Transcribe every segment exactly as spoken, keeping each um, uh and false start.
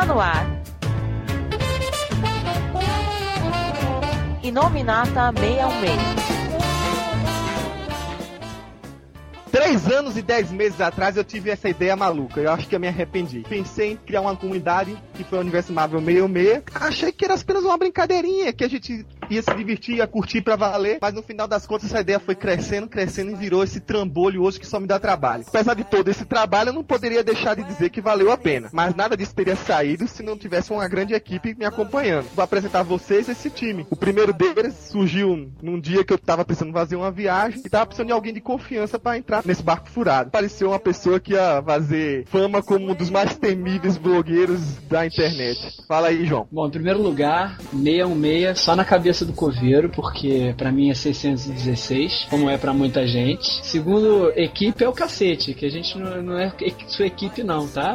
Está no ar. Inominata seiscentos e dezesseis. Três anos e dez meses atrás eu tive essa ideia maluca. Eu acho que eu me arrependi. Pensei em criar uma comunidade que foi o Universo Marvel seiscentos e sessenta e seis. Achei que era apenas uma brincadeirinha, que a gente ia se divertir, ia curtir pra valer. Mas no final das contas essa ideia foi crescendo, crescendo e virou esse trambolho hoje que só me dá trabalho. Apesar de todo esse trabalho, eu não poderia deixar de dizer que valeu a pena. Mas nada disso teria saído se não tivesse uma grande equipe me acompanhando. Vou apresentar a vocês esse time. O primeiro deles surgiu num dia que eu tava precisando fazer uma viagem e tava precisando de alguém de confiança pra entrar nesse barco furado. Pareceu uma pessoa que ia fazer fama como um dos mais temíveis blogueiros da internet. Fala aí, João. Bom, em primeiro lugar, seiscentos e dezesseis só na cabeça do coveiro, porque pra mim é seiscentos e dezesseis, como é pra muita gente. Segundo, equipe é o cacete, que a gente não, não é sua equipe não, tá?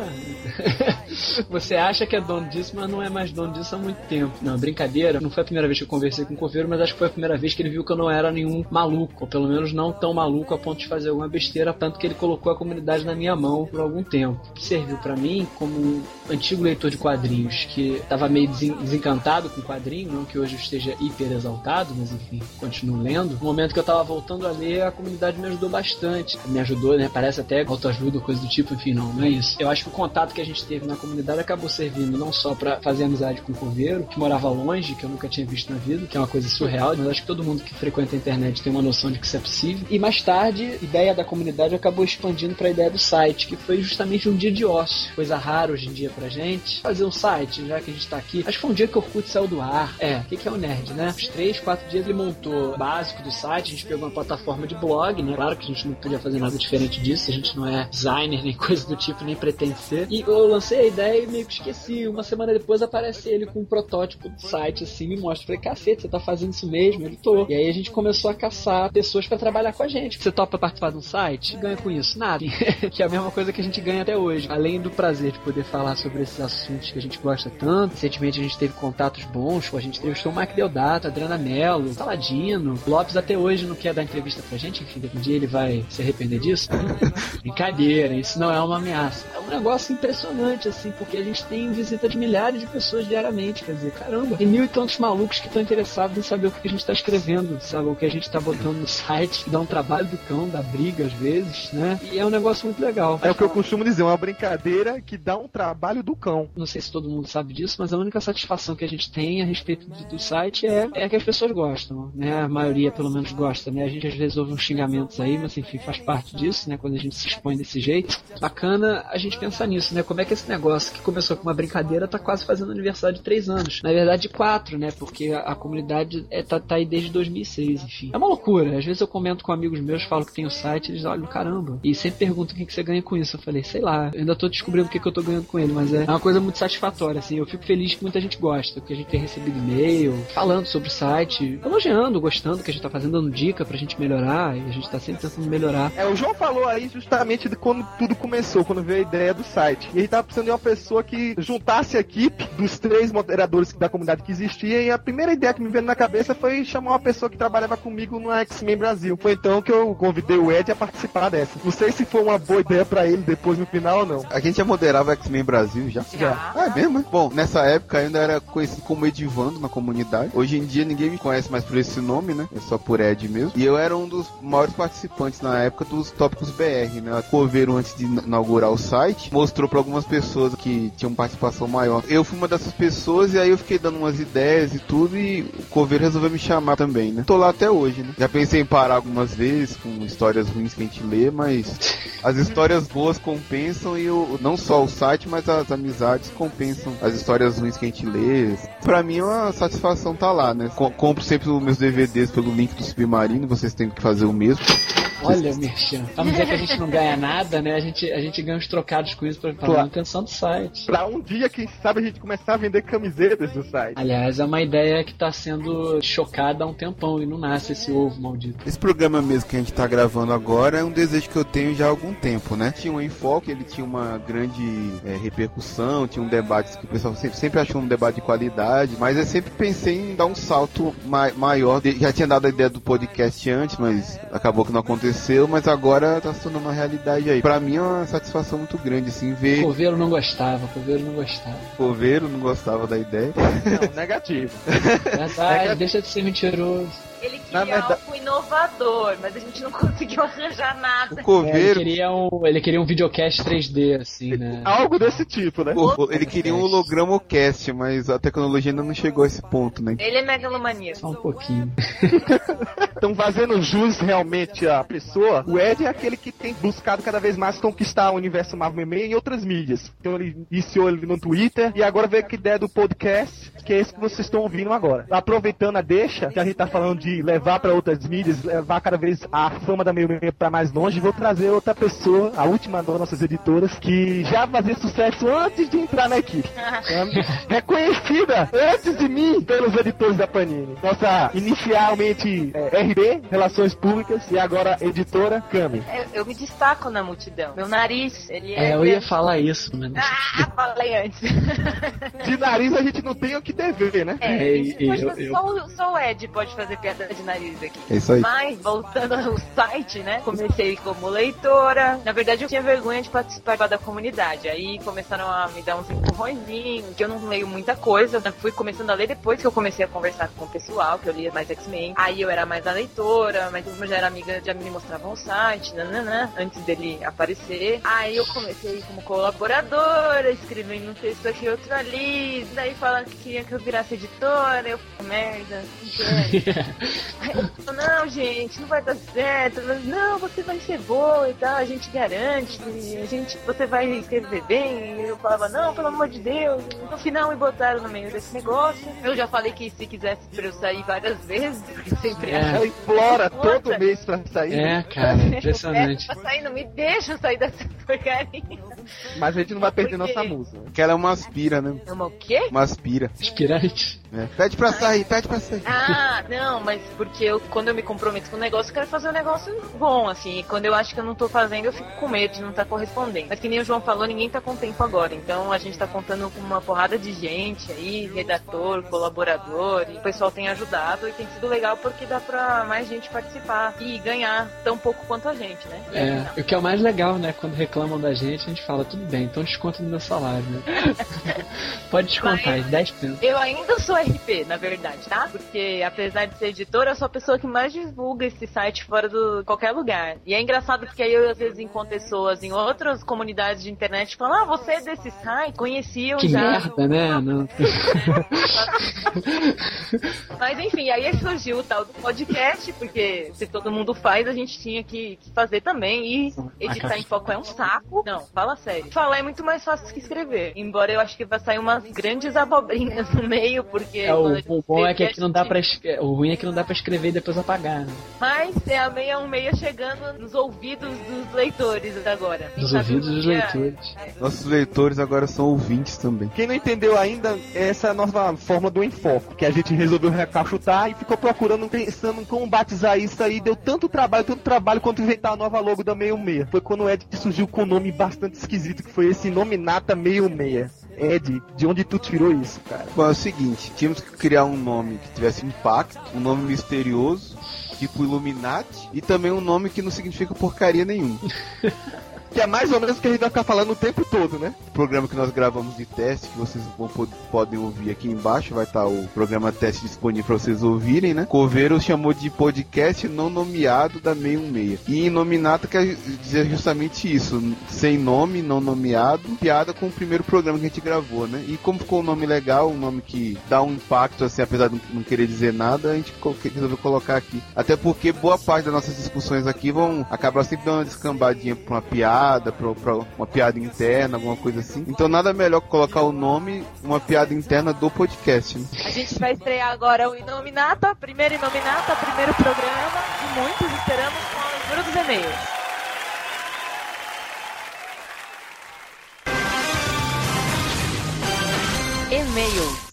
Você acha que é dono disso, mas não é mais dono disso há muito tempo. Não, brincadeira. Não foi a primeira vez que eu conversei com o coveiro, mas acho que foi a primeira vez que ele viu que eu não era nenhum maluco, ou pelo menos não tão maluco a ponto de fazer alguma besteira, tanto que ele colocou a comunidade na minha mão por algum tempo. Serviu pra mim como um antigo leitor de quadrinhos que tava meio desencantado com quadrinho, não que hoje eu esteja hiper exaltado, mas enfim, continuo lendo. No momento que eu tava voltando a ler, a comunidade me ajudou bastante. Me ajudou, né? Parece até autoajuda, coisa do tipo, enfim, não, não é isso. Eu acho que o contato que a gente teve na comunidade acabou servindo não só pra fazer amizade com o coveiro, que morava longe, que eu nunca tinha visto na vida, que é uma coisa surreal, mas acho que todo mundo que frequenta a internet tem uma noção de que isso é possível. E mais tarde, a ideia da comunidade acabou expandindo para a ideia do site, que foi justamente um dia de ócio, coisa rara hoje em dia pra gente. Fazer um site, já que a gente tá aqui. Acho que foi um dia que o Orkut saiu do ar. É, o que, que é o nerd, né? Uns três, quatro dias ele montou o básico do site, a gente pegou uma plataforma de blog, né? Claro que a gente não podia fazer nada diferente disso, a gente não é designer, nem coisa do tipo, nem pretende ser. E eu lancei a ideia e meio que esqueci. Uma semana depois aparece ele com um protótipo do site, assim, me mostra. Falei, cacete, você tá fazendo isso mesmo? Ele tô. E aí a gente começou a caçar pessoas pra trabalhar com a gente. Você topa participar de um site? Ganha com isso? Nada. Que é a mesma coisa que a gente ganha até hoje. Além do prazer de poder falar sobre esses assuntos que a gente gosta tanto. Recentemente a gente teve contatos bons, a gente entrevistou o Mike Deodato, Adriana Mello, Saladino. Lopes até hoje não quer dar entrevista pra gente, enfim, um dia ele vai se arrepender disso. Brincadeira, isso não é uma ameaça. É um negócio impressionante, assim, porque a gente tem visita de milhares de pessoas diariamente, quer dizer, caramba, tem mil e tantos malucos que estão interessados em saber o que a gente tá escrevendo, sabe, o que a gente tá botando no site, dá um trabalho do cão, dá briga às vezes, né, e é um negócio muito legal. É o que eu costumo dizer, uma brincadeira que dá um trabalho do cão. Não sei se todo mundo sabe disso, mas a única satisfação que a gente tem a respeito do, do site é, é que as pessoas gostam, né, a maioria pelo menos gosta, né, a gente às vezes ouve uns xingamentos aí, mas enfim, faz parte disso, né, quando a gente se expõe desse jeito. Bacana a gente pensar nisso, né, como é que esse negócio que começou com uma brincadeira tá quase fazendo aniversário de três anos, na verdade de quatro, né, porque a, a comunidade é, tá, tá aí desde dois mil e seis, enfim. É uma loucura, às vezes eu comento com amigos meus, falo que tem o site, eles olham, caramba, e sempre perguntam o que, que você ganha com isso. Eu falei, sei lá, eu ainda tô descobrindo o que, que eu tô ganhando com ele, mas é uma coisa muito satisfatória, assim, eu fico feliz que muita gente gosta, porque a gente tem recebido e-mail, falando sobre o site, elogiando, gostando, que a gente tá fazendo, dando dica pra gente melhorar, e a gente tá sempre tentando melhorar. É, o João falou aí justamente de quando tudo começou, quando veio a ideia do site, e a gente tava precisando de uma pessoa que juntasse a equipe dos três moderadores da comunidade que existia, e a primeira ideia que me veio na cabeça foi chamar uma pessoa que trabalhava comigo no X-Men Brasil. Foi então que eu convidei o Ed a participar dessa. Não sei se foi uma boa ideia pra ele depois no final ou não. A gente já moderava o X-Men Brasil já? Já. Ah, é mesmo? Bom, nessa época eu ainda era conhecido como Edivando na comunidade. Hoje em dia ninguém me conhece mais por esse nome, né? É só por Ed mesmo. E eu era um dos maiores participantes na época dos Tópicos B R, né? A Coveiro, antes de inaugurar o site, mostrou pra algumas pessoas que tinham participação maior. Eu fui uma dessas pessoas e aí eu fiquei dando umas ideias e tudo, e o Coveiro resolveu me chamar também, né? Tô lá até hoje, né? Já pensei em parar algumas vezes com histórias ruins que a gente lê, mas as histórias boas compensam, e o, não só o site, mas as amizades compensam as histórias ruins que a gente lê. Pra mim é uma satisfação tá lá, né? Com, compro sempre os meus D V Ds pelo link do Submarino, vocês têm que fazer o mesmo. Olha, Merchan, vamos dizer que a gente não ganha nada, né? A gente, a gente ganha uns trocados com isso pra, pra claro. manutenção do site. Pra um dia, quem sabe, a gente começar a vender camisetas do site. Aliás, é uma ideia que tá sendo chocada há um tempão e não nasce esse ovo maldito. Esse programa mesmo que a gente tá gravando agora é um desejo que eu tenho já há algum tempo, né? Tinha um enfoque, ele tinha uma grande é, repercussão, tinha um debate que o pessoal sempre, sempre achou um debate de qualidade, mas eu sempre pensei em dar um salto ma- maior. Já tinha dado a ideia do podcast antes, mas acabou que não aconteceu. aconteceu, mas agora tá se tornando uma realidade aí. Pra mim é uma satisfação muito grande, assim, ver... Coveiro não gostava, Coveiro não gostava. Coveiro não gostava da ideia. Não, negativo. Verdade, deixa de ser mentiroso. Ele queria verdade... algo inovador, mas a gente não conseguiu arranjar nada. O É, Coveiro... ele, queria um, ele queria um videocast três D, assim, né? Algo desse tipo, né? o- ele queria um holograma cast, mas a tecnologia ainda não chegou a esse ponto, né? Ele é megalomaníaco. Só um pouquinho. Estão fazendo jus realmente à pessoa. O Ed é aquele que tem buscado cada vez mais conquistar o universo Marvel em outras mídias. Então ele iniciou ele no Twitter e agora veio com a ideia do podcast, que é esse que vocês estão ouvindo agora. Aproveitando a deixa, que a gente tá falando de levar para outras mídias, levar cada vez a fama da meio meia para mais longe, vou trazer outra pessoa, a última das nossas editoras, que já fazia sucesso antes de entrar na equipe. É reconhecida antes de mim pelos editores da Panini. Nossa, inicialmente é, R B, Relações Públicas, e agora editora Kami. Eu, eu me destaco na multidão. Meu nariz, ele é... É, eu ia falar isso, mano. Ah, falei antes. De nariz a gente não tem o que dever, né? É, É, a gente e- pode eu- fazer- eu- Só, o, só o Ed pode fazer piada de nariz aqui. É isso aí. Mas, voltando ao site, né? Comecei como leitora. Na verdade, eu tinha vergonha de participar da comunidade. Aí começaram a me dar uns empurrõezinhos, que eu não leio muita coisa. Eu fui começando a ler depois que eu comecei a conversar com o pessoal, que eu lia mais X-Men. Aí eu era mais a leitora, mas eu já era amiga, já me mostravam o site, nananã, antes dele aparecer. Aí eu comecei como colaboradora, escrevendo um texto aqui, outro ali. Daí falando que queria que eu virasse editora. Eu falei, merda, não quero. Aí eu falei, não, gente, não vai dar certo. Mas, não, você vai ser boa e tal, a gente garante, a gente, você vai escrever bem. E eu falava, não, pelo amor de Deus. No final me botaram no meio desse negócio. Eu já falei que se quisesse pra eu sair várias vezes, porque sempre É. Ela implora Nossa. todo mês pra sair, É, cara, impressionante. Pra sair, não me deixa sair dessa porcaria. mas a gente não vai perder Porque- nossa musa. Que ela é uma aspira, né? É uma o quê? Uma aspira. Inspirante. É. Pede pra sair, pede pra sair. Ah, não, mas porque eu, quando eu me comprometo com um negócio, eu quero fazer um negócio bom, assim. E quando eu acho que eu não tô fazendo, eu fico com medo de não estar correspondendo. Mas que nem o João falou, ninguém tá com tempo agora. Então a gente tá contando com uma porrada de gente aí, redator, colaborador, e o pessoal tem ajudado e tem sido legal porque dá pra mais gente participar e ganhar tão pouco quanto a gente, né? E aí, É, o que é o mais legal, né? Quando reclamam da gente, a gente fala, tudo bem, então desconta no meu salário, né? Pode descontar, Mas- dez por cento. Eu ainda sou R P, na verdade, tá? Porque apesar de ser editora, eu sou a pessoa que mais divulga esse site fora do qualquer lugar. E é engraçado porque aí eu às vezes encontro pessoas em outras comunidades de internet que falam, ah, você é desse site? Conheciam Que já. merda, né? Não. Mas enfim, aí surgiu o tal do podcast, porque se todo mundo faz, a gente tinha que, que fazer também. E editar em foco é um saco. Não, fala sério. Falar é muito mais fácil que escrever. Embora eu acho que vai sair umas grandes abobrinhas no meio, porque... É, quando a o, gente o bom é que escreve, aqui não dá pra. es- O ruim é que não dá pra escrever e depois apagar, né? Mas é a seis um seis chegando nos ouvidos dos leitores agora. Dos Quem sabe ouvidos um dos dia- leitores. Nossos leitores agora são ouvintes também. Quem não entendeu ainda, é essa nova forma do enfoque, que a gente resolveu recachutar e ficou procurando, pensando em como batizar isso aí. Deu tanto trabalho, tanto trabalho quanto inventar a nova logo da seis um seis. Foi quando o Ed surgiu com um nome bastante esquisito, que foi esse Nominata seis um seis. Ed, de onde tu tirou isso, cara? Bom, é o seguinte, tínhamos que criar um nome que tivesse impacto, um nome misterioso, tipo Illuminati, e também um nome que não significa porcaria nenhuma. Que é mais ou menos o que a gente vai ficar falando o tempo todo, né? O programa que nós gravamos de teste, que vocês vão, pod- podem ouvir aqui embaixo, vai estar o programa teste disponível para vocês ouvirem, né? Coveiro chamou de podcast não nomeado da seis um seis. E Nominata quer dizer justamente isso, sem nome, não nomeado, piada com o primeiro programa que a gente gravou, né? E como ficou um nome legal, um nome que dá um impacto, assim, apesar de não querer dizer nada, a gente co- resolveu colocar aqui. Até porque boa parte das nossas discussões aqui vão acabar sempre dando uma descambadinha pra uma piada, pra, pra uma piada interna, alguma coisa assim. Então nada melhor que colocar o nome, uma piada interna do podcast, né? A gente vai estrear agora o Inominata, primeiro Inominata, primeiro programa de muitos, esperamos com a leitura dos e-mails. E-mails.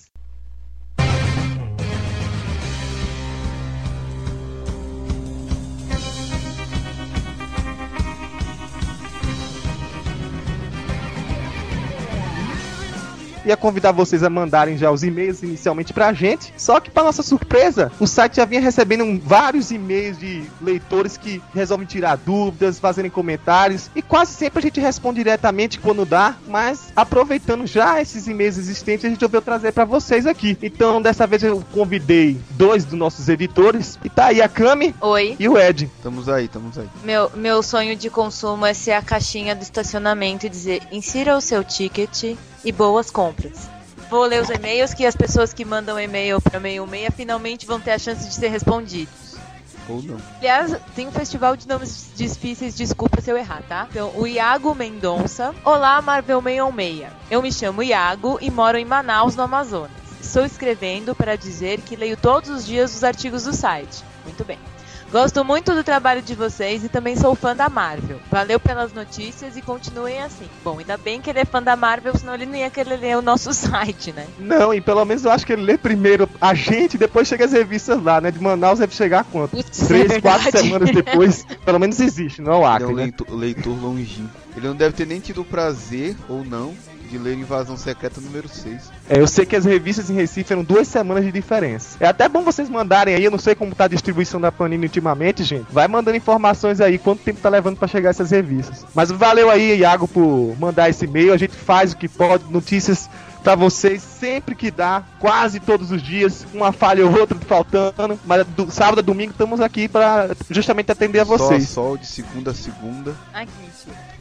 ia convidar vocês a mandarem já os e-mails inicialmente pra gente, só que pra nossa surpresa, o site já vinha recebendo um, vários e-mails de leitores que resolvem tirar dúvidas, fazerem comentários, e quase sempre a gente responde diretamente quando dá, mas aproveitando já esses e-mails existentes, a gente resolveu trazer pra vocês aqui. Então, dessa vez eu convidei dois dos nossos editores, e tá aí a Cami Oi. e o Ed. Estamos aí, estamos aí. Meu, meu sonho de consumo é ser a caixinha do estacionamento e dizer: insira o seu ticket e boas compras. Vou ler os e-mails que as pessoas que mandam e-mail para meio meia finalmente vão ter a chance de ser respondidos. Ou não. Aliás, tem um festival de nomes difíceis, desculpa se eu errar, tá? Então, o Iago Mendonça. Olá, Marvel seiscentos e sessenta. Eu me chamo Iago e moro em Manaus, no Amazonas. Estou escrevendo para dizer que leio todos os dias os artigos do site. Muito bem. Gosto muito do trabalho de vocês e também sou fã da Marvel. Valeu pelas notícias e continuem assim. Bom, ainda bem que ele é fã da Marvel, senão ele não ia querer ler o nosso site, né? Não, e pelo menos eu acho que ele lê primeiro a gente e depois chega as revistas lá, né? De Manaus deve chegar quanto? Putz, Três, é quatro verdade. semanas depois. Pelo menos existe, não é o Ele é Acre, um né? leitor, leitor longínquo. Ele não deve ter nem tido o prazer, ou não, de ler Invasão Secreta número seis. É, eu sei que as revistas em Recife eram duas semanas de diferença. É até bom vocês mandarem aí, eu não sei como tá a distribuição da Panini ultimamente, gente. Vai mandando informações aí, quanto tempo tá levando pra chegar essas revistas. Mas valeu aí, Iago, por mandar esse e-mail. A gente faz o que pode, notícias pra vocês sempre que dá, quase todos os dias, uma falha ou outra faltando, mas do sábado a domingo estamos aqui pra justamente atender a vocês. Só sol de segunda a segunda. Ai, que mentira.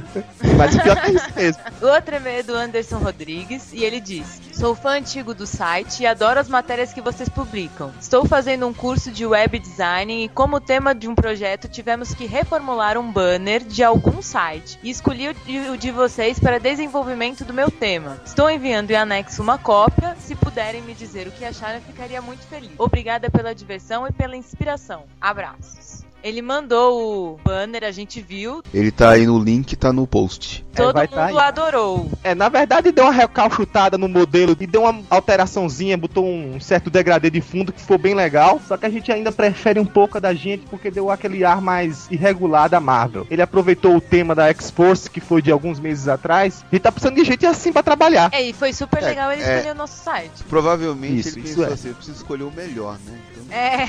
Mas o pior é isso mesmo. O outro e-mail é do Anderson Rodrigues e ele diz: sou fã antigo do site e adoro as matérias que vocês publicam. Estou fazendo um curso de web design e como tema de um projeto tivemos que reformular um banner de algum site e escolhi o de, o de vocês para desenvolvimento do meu tema. Estou enviando em anexo uma cópia. Se puderem me dizer o que acharam, eu ficaria muito feliz. Obrigada pela diversão e pela inspiração. Abraços. Ele mandou o banner, a gente viu. Ele tá aí no link, tá no post. Todo vai mundo tá aí. adorou. É, na verdade deu uma recalchutada no modelo e deu uma alteraçãozinha, botou um certo degradê de fundo que ficou bem legal, só que a gente ainda prefere um pouco da gente porque deu aquele ar mais irregular da Marvel. Ele aproveitou o tema da X-Force, que foi de alguns meses atrás, e tá precisando de gente assim pra trabalhar. É, e foi super É, legal ele é. escolher o nosso site. Provavelmente Isso, ele isso pensou é. assim, eu preciso escolher o melhor, né? Então... É,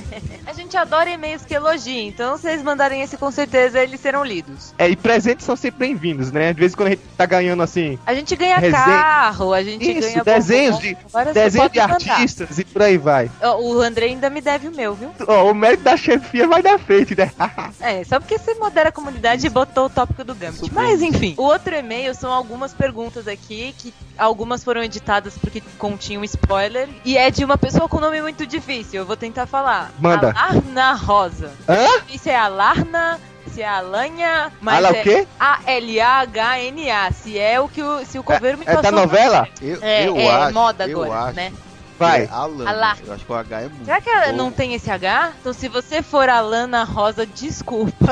a gente adora e-mails que elogiem, então se vocês mandarem esse com certeza eles serão lidos. É, e presentes são sempre bem-vindos, né? De vez em quando a gente tá ganhando assim, A gente ganha Resenha. carro, a gente isso, ganha desenhos bombom. de, Agora você desenhos pode de mandar. artistas e por aí vai. Ó, o André ainda me deve o meu, viu? Ó, o mérito da chefia vai dar frente, né? É, só porque você modera a comunidade e botou o tópico do Gambit. Isso Mas mesmo. enfim, o outro e-mail são algumas perguntas aqui, que algumas foram editadas porque continham spoiler, e é de uma pessoa com nome muito difícil, eu vou tentar falar. Manda. Alarna Rosa. Hã? Isso é Alarna, se é Alanha, mas Ala é o quê? A L A H N A, se é o que o, se o coveiro me É passou. da novela? Eu, É, eu é acho, moda eu agora, acho né? Vai. que é Alan. Alan. Eu acho que o H é muito. Será que ela Ou- não tem esse H? Então se você for Alana Rosa, desculpa.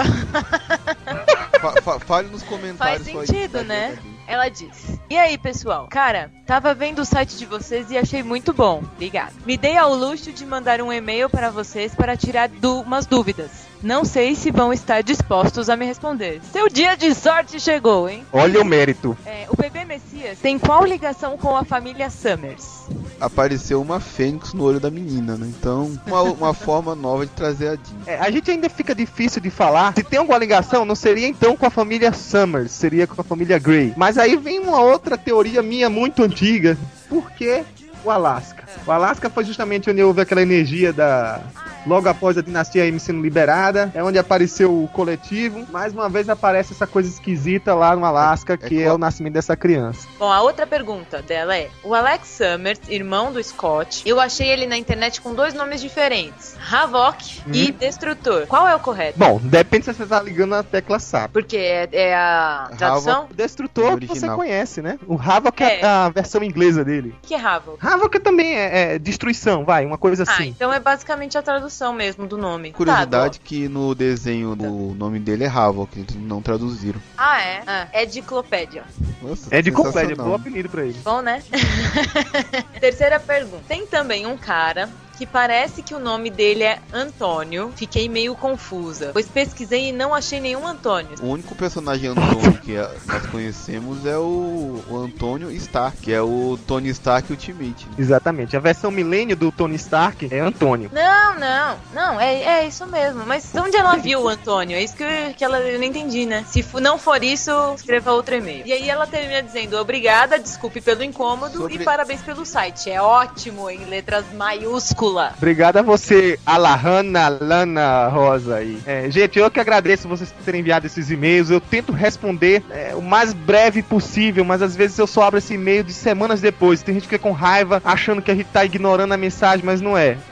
Fa- fa- fale nos comentários. Faz sua sentido, identidade né? verdadeira. Ela diz: e aí, pessoal? Cara, tava vendo o site de vocês e achei muito bom. Obrigada. Me dei ao luxo de mandar um e-mail para vocês para tirar du- umas dúvidas. Não sei se vão estar dispostos a me responder. Seu dia de sorte chegou, hein? Olha o mérito. É, o bebê Messias tem qual ligação com a família Summers? Apareceu uma fênix no olho da menina, né? Então, uma, uma forma nova de trazer a Jean. É, a gente ainda fica difícil de falar. Se tem alguma ligação, não seria então com a família Summers, seria com a família Grey. Mas aí vem uma outra teoria minha muito antiga. Por que o Alasca? O Alasca foi justamente onde houve aquela energia da... Logo após a dinastia M sendo liberada, é onde apareceu o coletivo. Mais uma vez aparece essa coisa esquisita lá no Alasca, que é, qual- o nascimento dessa criança. Bom, a outra pergunta dela é: o Alex Summers, irmão do Scott, eu achei ele na internet com dois nomes diferentes, Havok e Destrutor. Qual é o correto? Bom, depende se você tá ligando a tecla S A P. Porque é, é a tradução? O Destrutor O que você original. conhece, né? O Havok é, É. a versão inglesa dele. O que é Havok? Havok também é, é destruição, vai, uma coisa Ah, assim. então é basicamente a tradução mesmo do nome. Curiosidade Tá, que no desenho o nome dele é Havok, eles não traduziram. ah, é? Ah, é Diclopédia. Nossa, É de sensacional. complédia, bom apelido pra ele. Bom, né? Terceira pergunta. Tem também um cara que parece que o nome dele é Antônio. Fiquei meio confusa, pois pesquisei e não achei nenhum Antônio. O único personagem Antônio que nós conhecemos é o, o Antônio Stark, que é o Tony Stark Ultimate. Né? Exatamente. A versão milênio do Tony Stark é Antônio. Não, não, não, é, é isso mesmo. Mas onde ela viu o Antônio? É isso que, eu, que ela, eu não entendi, né? Se não for isso, escreva outro e-mail. E aí ela termina dizendo: obrigada, desculpe pelo incômodo Sobre... e parabéns pelo site. É ótimo, em letras maiúsculas. Obrigado a você, Alahana Lana Rosa aí. É, gente, eu que agradeço vocês por terem enviado esses e-mails. Eu tento responder é, o mais breve possível, mas às vezes eu só abro esse e-mail de semanas depois. Tem gente que fica com raiva, achando que a gente tá ignorando a mensagem, mas não é.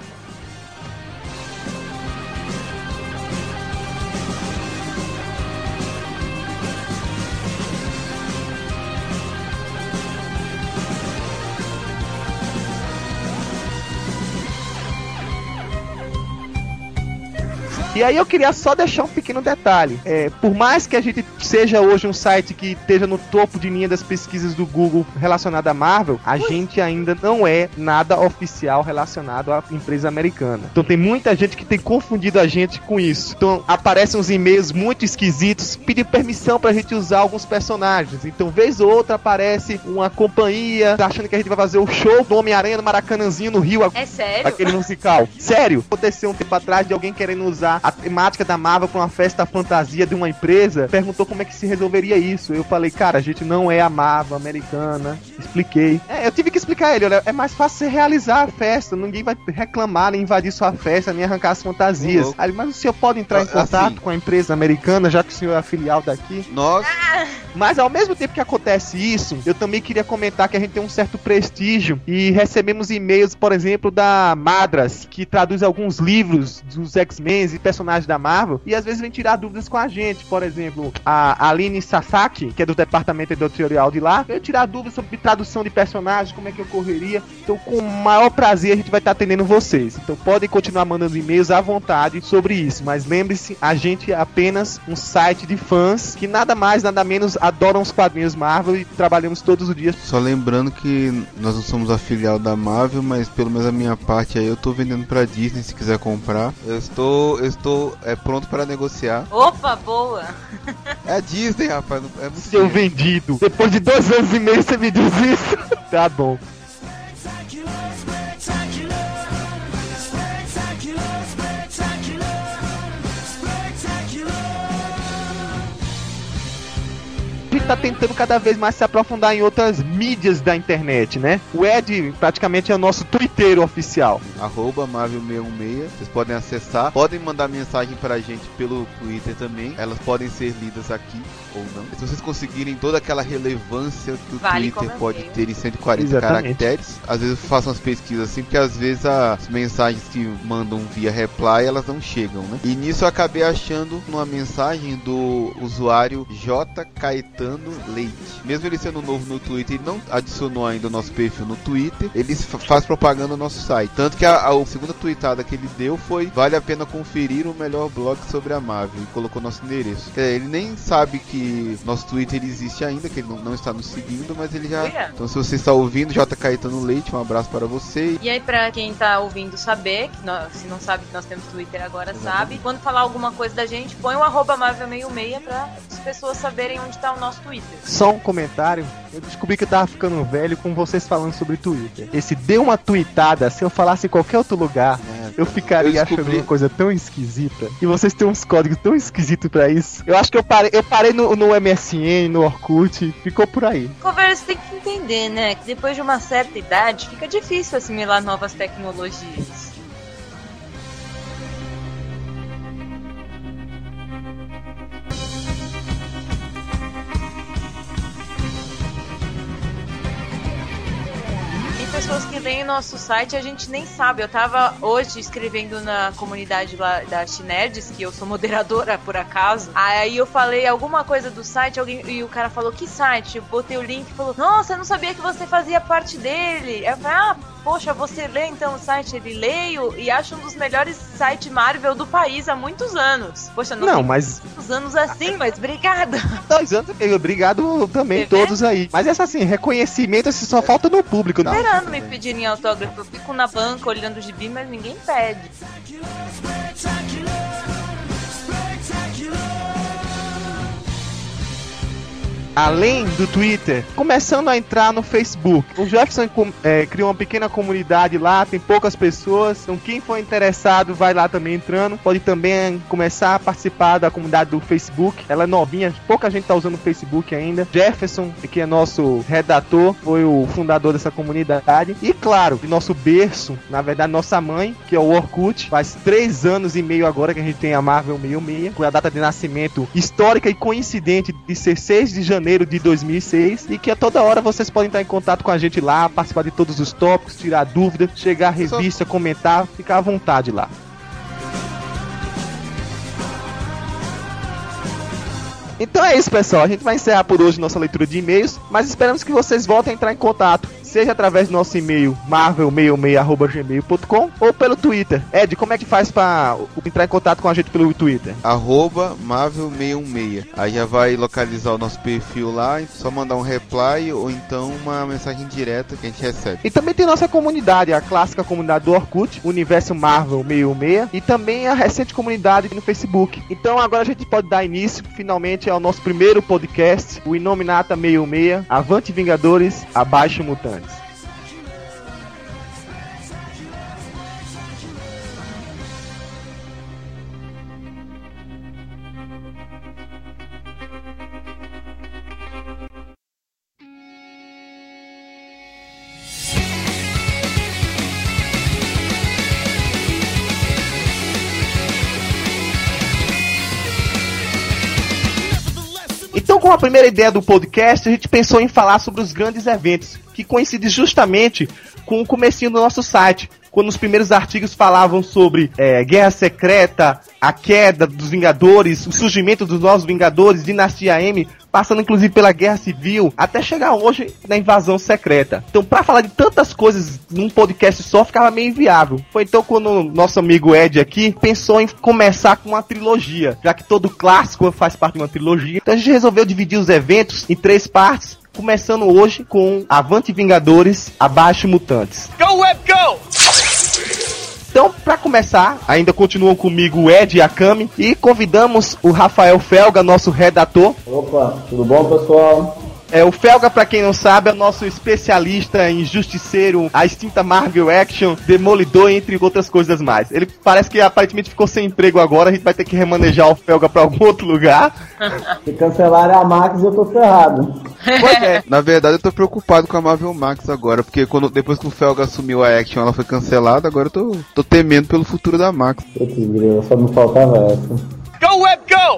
E aí eu queria só deixar um pequeno detalhe. É, por mais que a gente seja hoje um site que esteja no topo de linha das pesquisas do Google relacionado à Marvel, a Ui. gente ainda não é nada oficial relacionado à empresa americana. Então tem muita gente que tem confundido a gente com isso. Então aparecem uns e-mails muito esquisitos, pedindo permissão pra gente usar alguns personagens. Então vez ou outra aparece uma companhia achando que a gente vai fazer o show do Homem-Aranha no Maracanãzinho no Rio. É sério? Aquele musical. Sério? Aconteceu um tempo atrás de alguém querendo usar a temática da Marvel pra uma festa fantasia de uma empresa, perguntou como é que se resolveria isso. Eu falei, cara, a gente não é a Marvel americana. Expliquei. É, eu tive que explicar a ele, olha, é mais fácil você realizar a festa, ninguém vai reclamar, nem invadir sua festa, nem arrancar as fantasias. Uhum. Aí, mas o senhor pode entrar em contato assim, com a empresa americana, já que o senhor é filial daqui? Nós... Mas ao mesmo tempo que acontece isso, eu também queria comentar que a gente tem um certo prestígio e recebemos e-mails, por exemplo, da Madras, que traduz alguns livros dos X-Men e personagens da Marvel, e às vezes vem tirar dúvidas com a gente. Por exemplo, a Aline Sasaki, que é do departamento editorial de lá, veio tirar dúvidas sobre tradução de personagens, como é que ocorreria. Então, com o maior prazer, a gente vai estar atendendo vocês. Então, podem continuar mandando e-mails à vontade sobre isso, mas lembre-se, a gente é apenas um site de fãs que nada mais, nada menos adoram os quadrinhos Marvel e trabalhamos todos os dias. Só lembrando que nós não somos a filial da Marvel, mas pelo menos a minha parte aí eu tô vendendo pra Disney, se quiser comprar. Eu estou, eu estou é, pronto para negociar. Opa, boa! É a Disney, rapaz. É muito Seu dinheiro. Vendido. Depois de dois anos e meio você me diz isso. Tá bom. A gente tá tentando cada vez mais se aprofundar em outras mídias da internet, né? O Ed praticamente é o nosso Twitter oficial. Arroba Marvel seiscentos e sessenta. Vocês podem acessar. Podem mandar mensagem pra gente pelo Twitter também. Elas podem ser lidas aqui ou não. Se vocês conseguirem toda aquela relevância que o vale Twitter pode meio. ter em cento e quarenta Exatamente. caracteres, às vezes eu faço umas pesquisas assim, porque às vezes as mensagens que mandam via reply, elas não chegam, né? E nisso eu acabei achando uma mensagem do usuário J. Caetano Leite. Mesmo ele sendo novo no Twitter, ele não adicionou ainda o nosso perfil no Twitter, ele faz propaganda no nosso site. Tanto que a, a segunda tweetada que ele deu foi: vale a pena conferir o melhor blog sobre a Marvel, e colocou nosso endereço. Ele nem sabe que nosso Twitter existe ainda, que ele não, não está nos seguindo, mas ele já... Yeah. Então se você está ouvindo, J. Caetano Leite, um abraço para você. E aí, pra quem está ouvindo saber, que nós, se não sabe que nós temos Twitter agora, Exatamente. sabe, quando falar alguma coisa da gente, põe o arroba Marvel sessenta e seis para as pessoas saberem onde está o nosso Twitter. Só um comentário, eu descobri que eu tava ficando velho com vocês falando sobre Twitter. Esse deu uma tweetada, se eu falasse em qualquer outro lugar, é, eu ficaria eu descobri... achando uma coisa tão esquisita. E vocês têm uns códigos tão esquisitos pra isso. Eu acho que eu parei, eu parei no, no M S N, no Orkut, ficou por aí. Cover, você tem que entender, né, que depois de uma certa idade fica difícil assimilar novas tecnologias. Pessoas que vêm no nosso site, a gente nem sabe. Eu tava hoje escrevendo na comunidade lá da Chinerds, que eu sou moderadora por acaso. Aí eu falei alguma coisa do site, alguém, e o cara falou: que site? Eu botei o link e falou: nossa, eu não sabia que você fazia parte dele. Eu falei: ah, poxa, você lê então o site? Ele leio e acha um dos melhores sites Marvel do país há muitos anos. Poxa, não, Não, tem mas- muitos anos assim, mas obrigada. Dois anos, obrigado também, É, todos aí. Mas essa assim, reconhecimento assim, só falta no público, né? Esperando me pedirem autógrafo. Eu fico na banca olhando o gibi, mas ninguém pede. Além do Twitter, começando a entrar no Facebook. O Jefferson é, criou uma pequena comunidade lá, tem poucas pessoas. Então quem for interessado vai lá também entrando. Pode também começar a participar da comunidade do Facebook. Ela é novinha, pouca gente tá usando o Facebook ainda. Jefferson, que é nosso redator, foi o fundador dessa comunidade. E claro, de nosso berço, na verdade nossa mãe, que é o Orkut. Faz três anos e meio agora que a gente tem a Marvel sessenta e seis, com a data de nascimento histórica e coincidente de ser seis de janeiro de dois mil e seis, e que a toda hora vocês podem estar em contato com a gente lá, participar de todos os tópicos, tirar dúvida, chegar à revista, comentar, ficar à vontade lá. Então é isso, pessoal, a gente vai encerrar por hoje nossa leitura de e-mails, mas esperamos que vocês voltem a entrar em contato, seja através do nosso e-mail marvel sessenta e seis arroba gmail ponto com ou pelo Twitter. Ed, como é que faz pra entrar em contato com a gente pelo Twitter? Arroba Marvel sessenta e seis. Aí já vai localizar o nosso perfil lá, só mandar um reply ou então uma mensagem direta que a gente recebe. E também tem nossa comunidade, a clássica comunidade do Orkut, Universo Marvel sessenta e seis, e também a recente comunidade no Facebook. Então agora a gente pode dar início, finalmente, ao nosso primeiro podcast, o Inominata sessenta e seis, Avante Vingadores, Abaixo Mutantes. Então, com a primeira ideia do podcast, a gente pensou em falar sobre os grandes eventos, que coincidem justamente com o comecinho do nosso site, quando os primeiros artigos falavam sobre é, Guerra Secreta, a queda dos Vingadores, o surgimento dos novos Vingadores, Dinastia M, passando inclusive pela Guerra Civil, até chegar hoje na Invasão Secreta. Então, pra falar de tantas coisas num podcast só, ficava meio inviável. Foi então quando o nosso amigo Ed aqui pensou em começar com uma trilogia, já que todo clássico faz parte de uma trilogia. Então a gente resolveu dividir os eventos em três partes, começando hoje com Avante Vingadores, Abaixo Mutantes. Go Web Go! Então, pra começar, ainda continuam comigo o Ed e a Cami, e convidamos o Rafael Felga, nosso redator. Opa, tudo bom, pessoal? É, o Felga, pra quem não sabe, é o nosso especialista em Justiceiro, a extinta Marvel Action, Demolidor, entre outras coisas mais. Ele parece que aparentemente ficou sem emprego agora, a gente vai ter que remanejar o Felga pra algum outro lugar. Se cancelarem a Max, eu tô ferrado. Pois é. Na verdade, eu tô preocupado com a Marvel Max agora, porque quando, depois que o Felga assumiu a Action, ela foi cancelada, agora eu tô, tô temendo pelo futuro da Max. Putz, grilo, só me faltava essa. Go Web Go!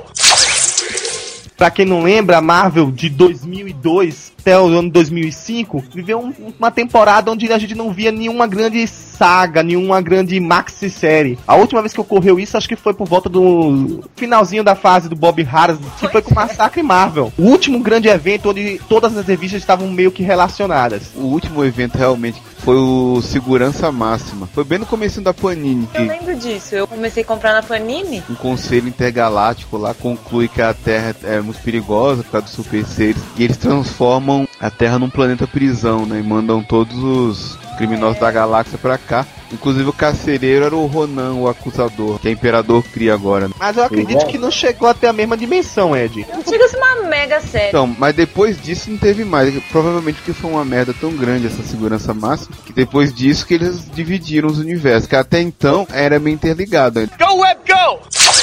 Pra quem não lembra, a Marvel de dois mil e dois até o ano dois mil e cinco viveu um, uma temporada onde a gente não via nenhuma grande saga, nenhuma grande maxi-série. A última vez que ocorreu isso, acho que foi por volta do finalzinho da fase do Bob Harris, que foi com o Massacre Marvel. O último grande evento onde todas as revistas estavam meio que relacionadas. O último evento realmente foi o Segurança Máxima. Foi bem no comecinho da Panini. Eu lembro disso, eu comecei a comprar na Panini. Um conselho intergaláctico lá conclui que a Terra é muito perigosa por causa dos super seres. E eles transformam a Terra num planeta prisão, né? E mandam todos os criminosos da galáxia pra cá. Inclusive o carcereiro era o Ronan, o acusador, que é Imperador cria agora, né? Mas eu acredito que não chegou até a mesma dimensão, Ed. Não chega a ser uma mega série. Então, mas depois disso não teve mais. Provavelmente porque foi uma merda tão grande essa segurança máxima, que depois disso que eles dividiram os universos, que até então era meio interligado. Go Web Go!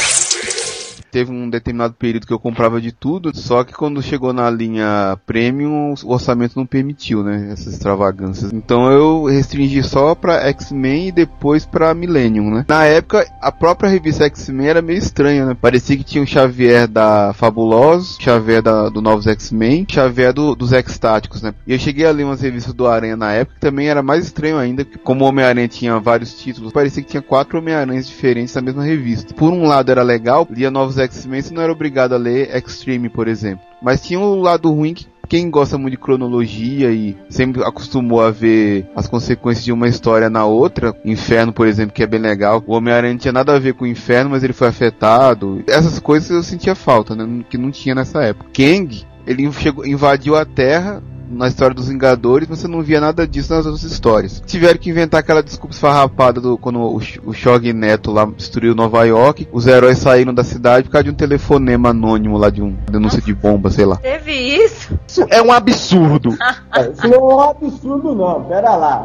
Teve um determinado período que eu comprava de tudo, só que quando chegou na linha Premium, o orçamento não permitiu, né, essas extravagâncias. Então eu restringi só pra X-Men e depois pra Millennium, né. Na época, a própria revista X-Men era meio estranha, né. Parecia que tinha o Xavier da Fabulosos, Xavier da, do Novos X-Men, Xavier do, dos X-Táticos, né. E eu cheguei a ler umas revistas do Aranha na época, que também era mais estranho ainda, porque como o Homem-Aranha tinha vários títulos, parecia que tinha quatro Homem-Aranhas diferentes na mesma revista. Por um lado era legal, lia Novos X-Men, você não era obrigado a ler Extreme, por exemplo. Mas tinha um lado ruim que, quem gosta muito de cronologia e sempre acostumou a ver as consequências de uma história na outra, Inferno, por exemplo, que é bem legal, o Homem-Aranha não tinha nada a ver com o Inferno, mas ele foi afetado. Essas coisas eu sentia falta, né? Que não tinha nessa época. Kang, ele chegou, invadiu a Terra na história dos Vingadores, mas você não via nada disso nas outras histórias. Tiveram que inventar aquela desculpa esfarrapada do, quando o, o Shog Neto lá destruiu Nova York, os heróis saíram da cidade por causa de um telefonema anônimo lá, de uma denúncia de bomba, sei lá. Teve isso? Isso é um absurdo. Isso não é um absurdo, não. Pera lá.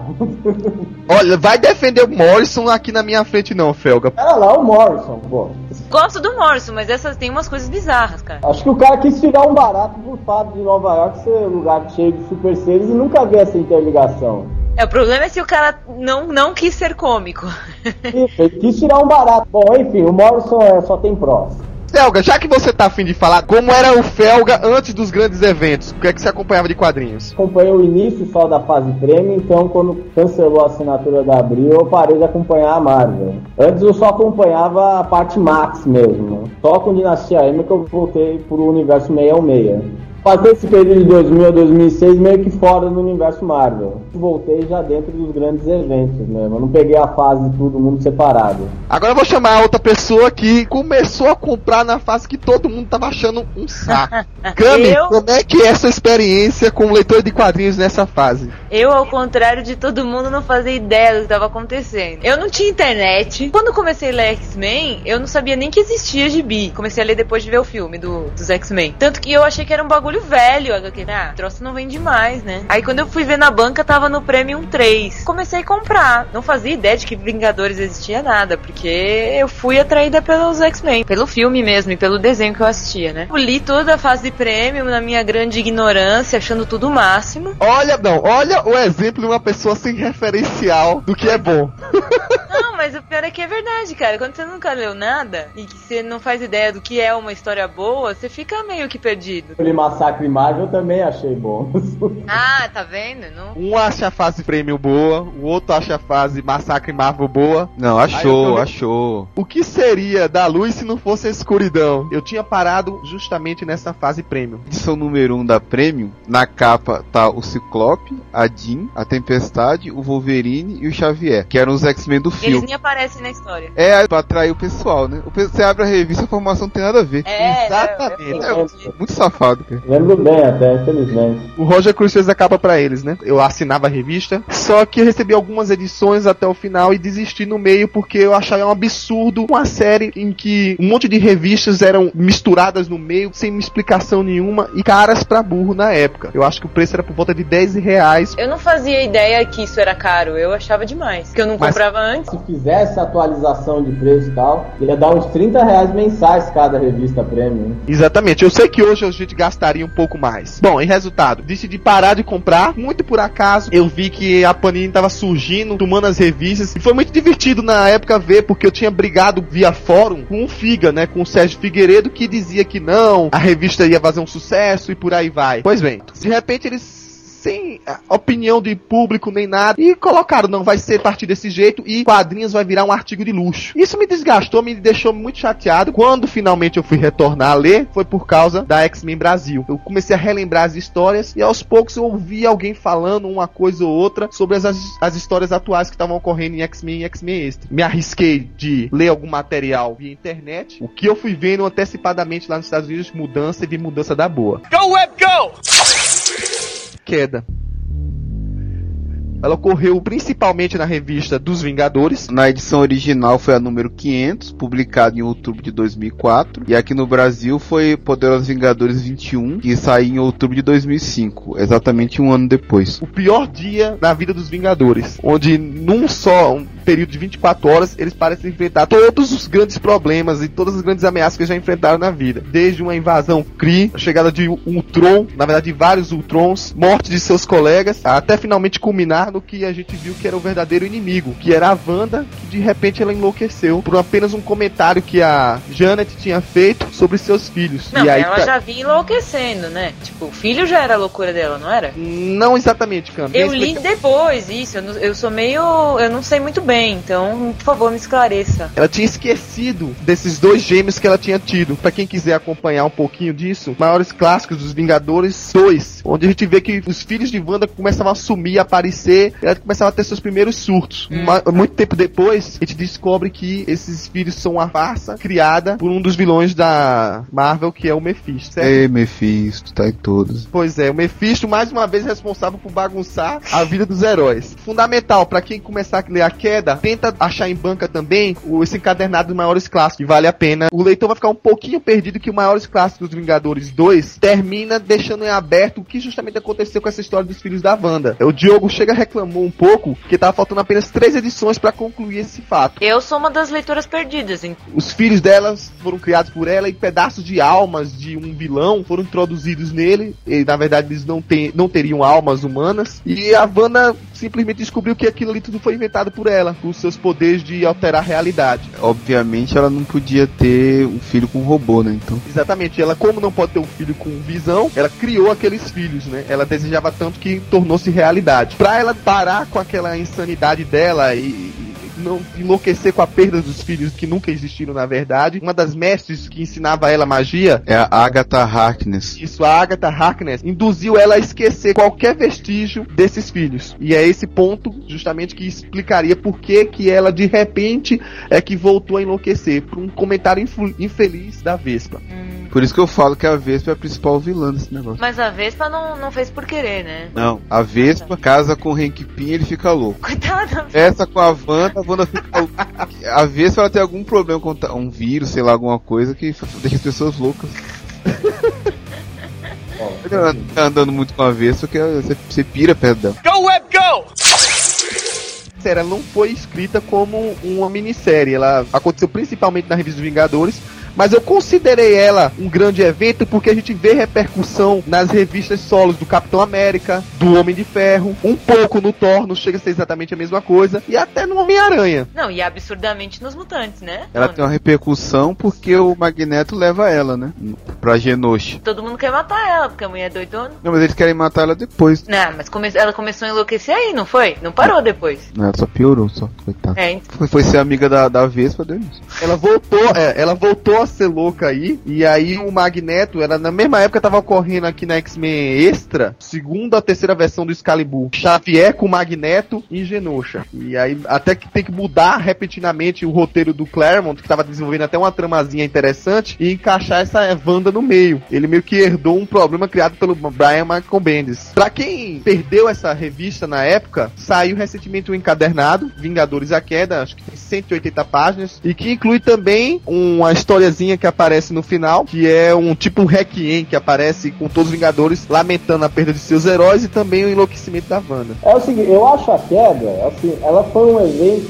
Olha, vai defender o Morrison aqui na minha frente não, Felga. Pera lá, o Morrison, pô. Gosto do Morrison, mas essas tem umas coisas bizarras, cara. Acho que o cara quis tirar um barato por fato de Nova York ser um lugar cheio de super seres e nunca ver essa interligação. É, o problema é se o cara não, não quis ser cômico. Ele quis tirar um barato. Bom, enfim, o Morrison é, só tem prós. Felga, já que você tá afim de falar, como era o Felga antes dos grandes eventos? O que é que você acompanhava de quadrinhos? Acompanhei o início só da fase prêmio, então quando cancelou a assinatura da Abril, eu parei de acompanhar a Marvel. Antes eu só acompanhava a parte Max mesmo. Só com Dinastia M que eu voltei pro universo seiscentos e sessenta. Passei esse período de dois mil a dois mil e seis meio que fora do universo Marvel. Voltei já dentro dos grandes eventos mesmo. Eu não peguei a fase de todo mundo separado. Agora eu vou chamar a outra pessoa que começou a comprar na fase que todo mundo tava achando um saco. Cami, Eu? como é que é essa experiência como leitor de quadrinhos nessa fase? Eu, ao contrário de todo mundo, não fazia ideia do que estava acontecendo. Eu não tinha internet. Quando eu comecei a ler X-Men, eu não sabia nem que existia gibi. Comecei a ler depois de ver o filme do, dos X-Men. Tanto que eu achei que era um bagulho velho. Ah, o troço não vende mais, né? Aí quando eu fui ver na banca, tava no Premium três. Comecei a comprar. Não fazia ideia de que Vingadores existia nada, porque eu fui atraída pelos X-Men. Pelo filme mesmo e pelo desenho que eu assistia, né? Eu li toda a fase Premium na minha grande ignorância, achando tudo o máximo. Olha, não, olha o exemplo de uma pessoa sem referencial do que é bom. Não, mas o pior é que é verdade, cara. Quando você nunca leu nada e que você não faz ideia do que é uma história boa, você fica meio que perdido. Aquele Massacre Marvel eu também achei bom. Ah, tá vendo? Não... Um acha a fase Premium boa, o outro acha a fase Massacre Marvel boa. Não, achou, tô... achou. O que seria da luz se não fosse a escuridão? Eu tinha parado justamente nessa fase Premium. Edição número um da Premium, na capa tá o Ciclope, a Jean, a Tempestade, o Wolverine e o Xavier, que eram os X-Men do filme. Eles nem aparecem na história. É, pra atrair o pessoal, né? Você abre a revista, a formação não tem nada a ver. É, Exatamente. é, é, É muito safado, cara. Lembro bem até, infelizmente. O Roger Cruz fez a capa pra eles, né? Eu assinava a revista, só que eu recebi algumas edições até o final e desisti no meio porque eu achava um absurdo uma série em que um monte de revistas eram misturadas no meio, sem uma explicação nenhuma e caras pra burro na época. Eu acho que o preço era por volta de dez reais. Eu não fazia ideia que isso era caro, eu achava demais. Que eu não Mas... comprava antes. Se fizesse atualização de preço e tal, ia dar uns trinta reais mensais cada revista Premium. Exatamente, eu sei que hoje a gente gastaria um pouco mais. Bom, em resultado, decidi parar de comprar, muito por acaso. Eu vi que a Panini tava surgindo, tomando as revistas, e foi muito divertido na época ver, porque eu tinha brigado via fórum com o Figa, né, com o Sérgio Figueiredo, que dizia que não, a revista ia fazer um sucesso e por aí vai. Pois bem, de repente eles, sem opinião de público nem nada, e colocaram, não vai ser a partir desse jeito e quadrinhos vai virar um artigo de luxo. Isso me desgastou, me deixou muito chateado. Quando finalmente eu fui retornar a ler, foi por causa da X-Men Brasil. Eu comecei a relembrar as histórias e aos poucos eu ouvi alguém falando uma coisa ou outra sobre as, as histórias atuais que estavam ocorrendo em X-Men e X-Men Extra. Me arrisquei de ler algum material via internet, o que eu fui vendo antecipadamente lá nos Estados Unidos, mudança e vi mudança da boa. Go Web, go! Queda. Ela ocorreu principalmente na revista dos Vingadores. Na edição original foi a número quinhentos, publicada em outubro de dois mil e quatro. E aqui no Brasil foi Poderosos Vingadores vinte e um, que saiu em outubro de dois mil e cinco, exatamente um ano depois. O pior dia na vida dos Vingadores, onde num só um período de vinte e quatro horas eles parecem enfrentar todos os grandes problemas e todas as grandes ameaças que eles já enfrentaram na vida. Desde uma invasão Kree, a chegada de Ultron, na verdade de vários Ultrons, morte de seus colegas, até finalmente culminar no que a gente viu que era o verdadeiro inimigo, que era a Wanda, que de repente ela enlouqueceu por apenas um comentário que a Janet tinha feito sobre seus filhos. Não, e aí, ela já vinha enlouquecendo, né? Tipo, o filho já era a loucura dela, não era? Não exatamente, Cam. Eu li depois isso, eu, não, eu sou meio... eu não sei muito bem bem, então, por favor, me esclareça. Ela tinha esquecido desses dois gêmeos que ela tinha tido. Pra quem quiser acompanhar um pouquinho disso, maiores clássicos dos Vingadores dois, onde a gente vê que os filhos de Wanda começavam a sumir, a aparecer, e ela começava a ter seus primeiros surtos. Hum. Ma- muito tempo depois, a gente descobre que esses filhos são uma farsa criada por um dos vilões da Marvel, que é o Mephisto, certo? Ei, Mephisto, tá em todos. Pois é, o Mephisto mais uma vez responsável por bagunçar a vida dos heróis. Fundamental, pra quem começar a ler A Queda, tenta achar em banca também o, esse encadernado dos maiores clássicos, que vale a pena. O leitor vai ficar um pouquinho perdido que o maiores clássicos dos Vingadores dois termina deixando em aberto o que justamente aconteceu com essa história dos filhos da Wanda. O Diogo chega reclamou um pouco que tava faltando apenas três edições pra concluir esse fato. Eu sou uma das leitoras perdidas, hein? Os filhos delas foram criados por ela e pedaços de almas de um vilão foram introduzidos nele. E na verdade eles não, tem, não teriam almas humanas. E a Wanda simplesmente descobriu que aquilo ali tudo foi inventado por ela, por seus poderes de alterar a realidade. Obviamente ela não podia ter um filho com um robô, né? Então. Exatamente, ela como não pode ter um filho com visão, ela criou aqueles filhos, né? Ela desejava tanto que tornou-se realidade. Pra ela parar com aquela insanidade dela e não enlouquecer com a perda dos filhos que nunca existiram na verdade, uma das mestres que ensinava a ela magia é a Agatha Harkness. Isso, a Agatha Harkness induziu ela a esquecer qualquer vestígio desses filhos. E é esse ponto justamente que explicaria por que que ela de repente é que voltou a enlouquecer, por um comentário influ- infeliz da Vespa. Hum. Por isso que eu falo que a Vespa é a principal vilã desse negócio. Mas a Vespa não, não fez por querer, né? Não, a Vespa casa com o Hank Pym, ele fica louco. Coitada. Essa com a Wanda, a Wanda fica louca. A Vespa ela tem algum problema com um vírus, sei lá, alguma coisa que deixa as pessoas loucas. Tá andando muito com a Vespa que você, você pira perto dela. Go Web Go! Ela não foi escrita como uma minissérie, ela aconteceu principalmente na revista dos Vingadores, mas eu considerei ela um grande evento porque a gente vê repercussão nas revistas solos do Capitão América, do Homem de Ferro, um pouco no Thor, não chega a ser exatamente a mesma coisa, e até no Homem-Aranha. Não, e absurdamente nos Mutantes, né? Ela Não, tem uma repercussão porque o Magneto leva ela, né? Pra Genosha. todo mundo quer matar ela, porque a mulher é doidona. Não, mas eles querem matar ela depois. Não, mas come... ela começou a enlouquecer aí, não foi? Não parou depois. Não, ela só piorou, só. Coitada. É, então. Foi, foi ser amiga da, da Vespa, deu isso. Ela voltou, é, ela voltou a ser louca aí, e aí o Magneto, ela na mesma época tava ocorrendo aqui na X-Men Extra, segunda ou terceira versão do Excalibur, Xavier com o Magneto e Genosha. E aí até que tem que mudar repentinamente o roteiro do Claremont, que tava desenvolvendo até uma tramazinha interessante, e encaixar essa Wanda no meio. Ele meio que herdou um problema criado pelo Brian Michael Bendis. Pra quem perdeu essa revista na época, saiu recentemente um encadernado, Vingadores A Queda, acho que tem cento e oitenta páginas, e que inclui também uma historiazinha que aparece no final, que é um tipo um requiem que aparece com todos os Vingadores lamentando a perda de seus heróis e também o enlouquecimento da Wanda. É o seguinte, eu acho a Queda, assim, ela foi um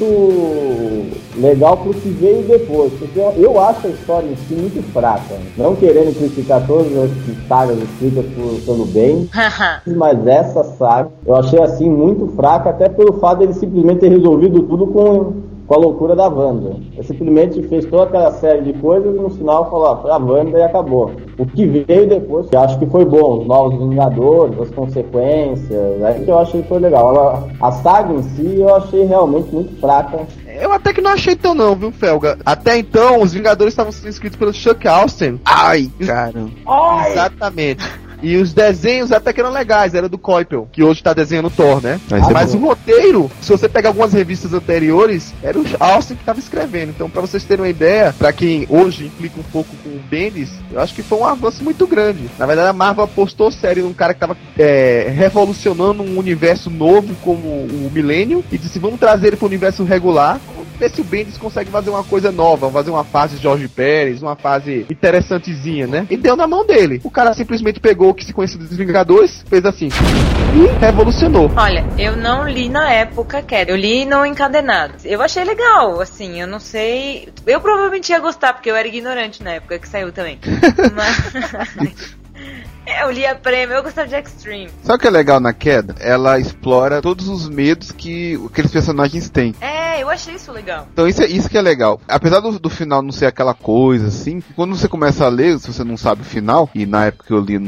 evento legal pro que veio depois, porque eu, eu acho a história em si muito fraca, não querendo criticar todas as sagas escritas por, pelo bem, mas essa saga eu achei assim muito fraca, até pelo fato de ele simplesmente ter resolvido tudo com com a loucura da Wanda. Ele simplesmente fez toda aquela série de coisas e no final falou, ah, foi a Wanda e acabou. O que veio depois, que eu acho que foi bom, os novos Vingadores, as consequências, aí que eu achei que foi legal. Agora, a saga em si eu achei realmente muito fraca. Eu até que não achei tão não, viu, Felga? Até então, os Vingadores estavam sendo escritos pelo Chuck Austen. Ai, caramba. Exatamente. E os desenhos até que eram legais, era do Coipel, que hoje tá desenhando Thor, né? Mas, Mas o roteiro, se você pegar algumas revistas anteriores, era o Austin que tava escrevendo. Então, pra vocês terem uma ideia, pra quem hoje implica um pouco com o Bendis, eu acho que foi um avanço muito grande. Na verdade, a Marvel apostou sério num cara que tava é, revolucionando um universo novo como o Millennium e disse, vamos trazer ele pro universo regular, ver se o Bendis consegue fazer uma coisa nova, fazer uma fase de Jorge Pérez, uma fase interessantezinha, né? E deu na mão dele. O cara simplesmente pegou o que se conhecia dos Vingadores, fez assim, e revolucionou. Olha, eu não li na época, Queda. Eu li no encadernado. Eu achei legal, assim, eu não sei... Eu provavelmente ia gostar, porque eu era ignorante na época que saiu também. Mas... Eu li a prêmio, eu gostava de Extreme. Sabe o que é legal na Queda? Ela explora todos os medos que aqueles personagens têm. É, eu achei isso legal. Então isso é isso que é legal. Apesar do, do final não ser aquela coisa assim, quando você começa a ler, se você não sabe o final, e na época que eu li não...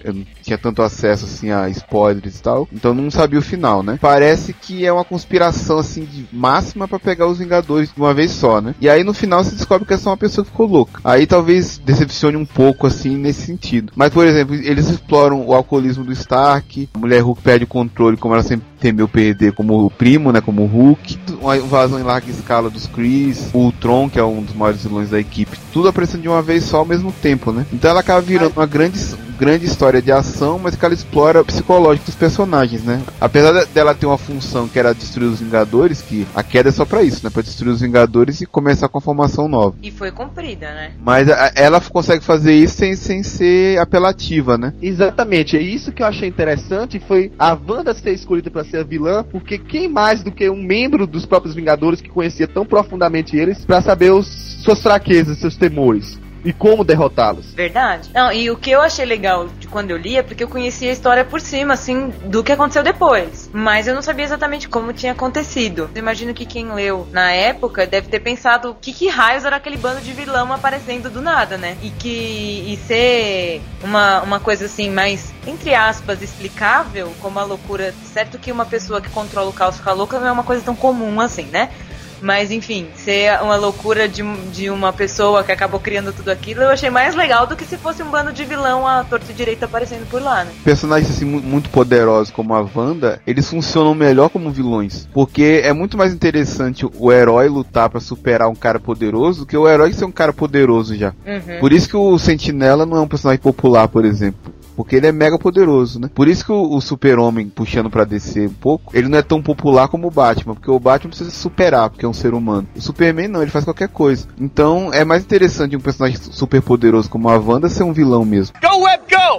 eu não tinha tanto acesso, assim, a spoilers e tal, então não sabia o final, né? Parece que é uma conspiração, assim, de máxima pra pegar os Vingadores de uma vez só, né? E aí no final você descobre que é só uma pessoa que ficou louca. Aí talvez decepcione um pouco, assim, nesse sentido. Mas, por exemplo, eles exploram o alcoolismo do Stark, a mulher Hulk perde o controle, como ela sempre temeu perder, como o primo, né? Como o Hulk, uma invasão em larga escala dos Kree, o Ultron, que é um dos maiores vilões da equipe, tudo aparecendo de uma vez só ao mesmo tempo, né? Então ela acaba virando uma grande, grande história de ação, mas que ela explora o psicológico dos personagens, né? Apesar dela ter uma função que era destruir os Vingadores, que a queda é só pra isso, né? Pra destruir os Vingadores e começar com a formação nova. E foi cumprida, né? Mas a, ela consegue fazer isso sem, sem ser apelativa, né? Exatamente, é isso que eu achei interessante, foi a Wanda ser escolhida pra ser a vilã, porque quem mais do que um membro dos próprios Vingadores que conhecia tão profundamente eles pra saber os, suas fraquezas, seus temores e como derrotá-los. Verdade. Não, e o que eu achei legal de quando eu li é porque eu conhecia a história por cima, assim, do que aconteceu depois. Mas eu não sabia exatamente como tinha acontecido. Eu imagino que quem leu na época deve ter pensado o que, que raios era aquele bando de vilão aparecendo do nada, né? E que e ser uma, uma coisa assim mais, entre aspas, explicável, como a loucura. Certo que uma pessoa que controla o caos ficar louca não é uma coisa tão comum assim, né? Mas, enfim, ser uma loucura de, de uma pessoa que acabou criando tudo aquilo, eu achei mais legal do que se fosse um bando de vilão à torta e direita aparecendo por lá, né? Personagens, assim, muito poderosos como a Wanda, eles funcionam melhor como vilões. Porque é muito mais interessante o herói lutar pra superar um cara poderoso do que o herói ser um cara poderoso já. Uhum. Por isso que o Sentinela não é um personagem popular, por exemplo. Porque ele é mega poderoso, né? Por isso que o, o Super-Homem, puxando pra descer um pouco, ele não é tão popular como o Batman, porque o Batman precisa superar, porque é um ser humano. O Superman não, ele faz qualquer coisa. Então é mais interessante um personagem super poderoso como a Wanda ser um vilão mesmo. Go Web, go!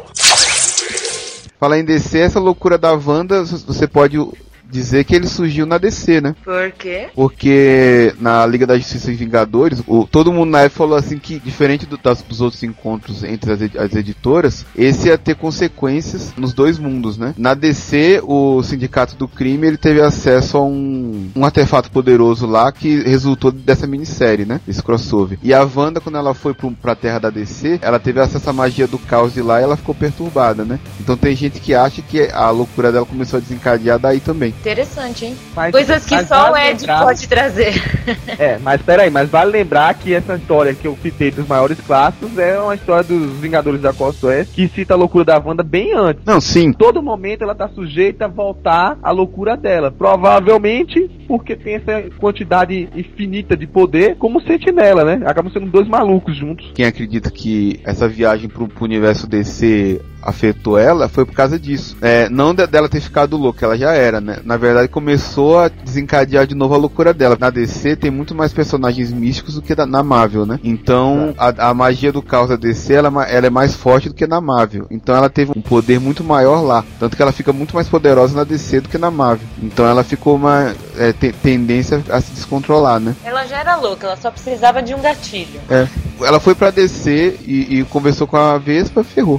Falar em D C, essa loucura da Wanda, você pode dizer que ele surgiu na D C, né? Por quê? Porque na Liga da Justiça e Vingadores, o, todo mundo na época falou assim que, diferente do, das, dos outros encontros entre as, ed, as editoras, esse ia ter consequências nos dois mundos, né? Na D C, o Sindicato do Crime, ele teve acesso a um, um artefato poderoso lá que resultou dessa minissérie, né? Esse crossover. E a Wanda, quando ela foi pro, pra terra da D C, ela teve acesso à magia do caos de lá e ela ficou perturbada, né? Então tem gente que acha que a loucura dela começou a desencadear daí também. Interessante, hein? Mas, coisas que só o Ed lembrar... pode trazer. É, mas peraí, mas vale lembrar que essa história que eu citei dos maiores clássicos é uma história dos Vingadores da Costa Oeste, que cita a loucura da Wanda bem antes. Não, sim. Todo momento ela tá sujeita a voltar à loucura dela. Provavelmente porque tem essa quantidade infinita de poder como Sentinela, né? Acabam sendo dois malucos juntos. Quem acredita que essa viagem pro, pro universo D C afetou ela, foi por causa disso. É, não de, dela ter ficado louca, ela já era, né? Na verdade, começou a desencadear de novo a loucura dela. Na D C tem muito mais personagens místicos do que da, na Marvel, né? Então, a, a magia do caos da D C, ela, ela é mais forte do que na Marvel. Então, ela teve um poder muito maior lá. Tanto que ela fica muito mais poderosa na D C do que na Marvel. Então, ela ficou uma é, te, tendência a se descontrolar, né? Ela já era louca, ela só precisava de um gatilho. É. Ela foi pra D C e, e conversou com a Vespa, ferrou.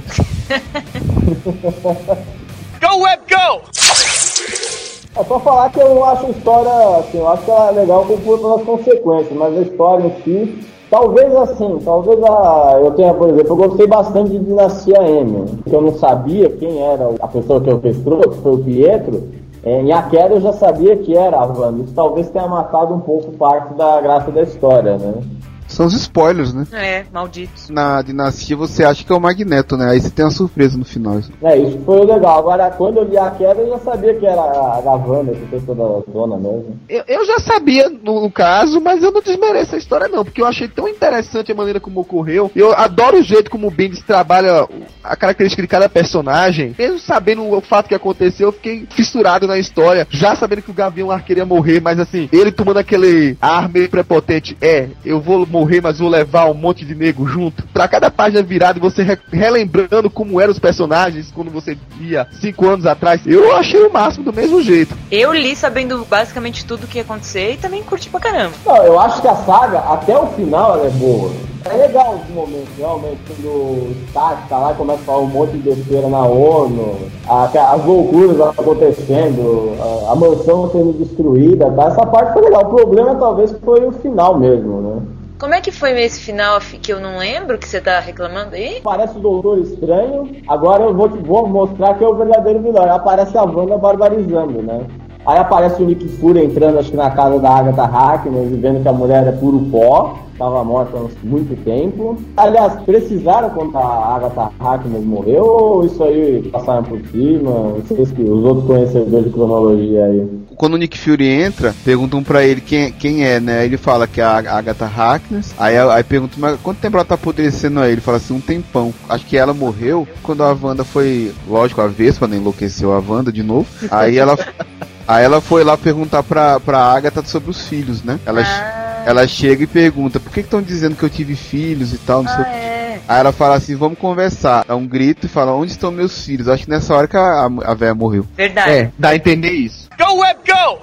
Go Web, go! É só falar que eu acho a história, assim, eu acho que ela é legal por pelas consequências, mas a história em si, talvez assim, talvez a, eu tenha, por exemplo, eu gostei bastante de Dinastia M, que eu não sabia quem era a pessoa que orquestrou, que foi o Pietro, é, em A Queda eu já sabia que era a Wanda, isso talvez tenha matado um pouco parte da graça da história, né? São os spoilers, né? É, malditos. Na Dinastia você acha que é o Magneto, né? Aí você tem uma surpresa no final. É, isso foi legal. Agora, quando eu li A Queda, eu já sabia que era a, a Wanda, que foi toda a dona mesmo. Eu, eu já sabia, no, no caso, mas eu não desmereço a história não, porque eu achei tão interessante a maneira como ocorreu. Eu adoro o jeito como o Bendis trabalha a característica de cada personagem. Mesmo sabendo o fato que aconteceu, eu fiquei fissurado na história, já sabendo que o Gavião Arqueiro ia morrer, mas assim, ele tomando aquele ar meio prepotente, é, eu vou morrer, mas vou levar um monte de nego junto. Pra cada página virada, você re relembrando como eram os personagens quando você via cinco anos atrás, eu achei o máximo do mesmo jeito. Eu li sabendo basicamente tudo o que ia acontecer e também curti pra caramba. Não, eu acho que a saga, até o final, ela é boa. É legal os momentos, realmente, quando o Stark tá lá e começa a falar um monte de besteira na ONU, a, as loucuras acontecendo, a, a mansão sendo destruída, tá? Essa parte foi legal. O problema talvez foi o final mesmo, né? Como é que foi esse final que eu não lembro, que você tá reclamando aí? Parece o Doutor Estranho, agora eu vou, te, vou mostrar que é o verdadeiro vilão. Aí aparece a Wanda barbarizando, né? Aí aparece o Nick Fury entrando, acho que na casa da Agatha Harkness, e vendo que a mulher é puro pó, estava morta há muito tempo. Aliás, precisaram quando a Agatha Harkness morreu, ou isso aí passaram por cima? Vocês que os outros conhecedores de cronologia aí. Quando o Nick Fury entra, perguntam pra ele quem, quem é, né? Ele fala que é a Agatha Harkness. Aí, aí perguntam, mas quanto tempo ela tá apodrecendo aí? Ele fala assim, um tempão. Acho que ela morreu quando a Wanda foi, lógico, a Vespa, né? Enlouqueceu a Wanda de novo. Aí ela... Aí ela foi lá perguntar pra, pra Agatha sobre os filhos, né? Ela, ah. ela chega e pergunta, por que estão dizendo que eu tive filhos e tal, não sei o ah, é. Aí ela fala assim, vamos conversar. Dá um grito e fala, onde estão meus filhos? Acho que nessa hora que a, a véia morreu. Verdade. É, dá a entender isso. Go Web Go!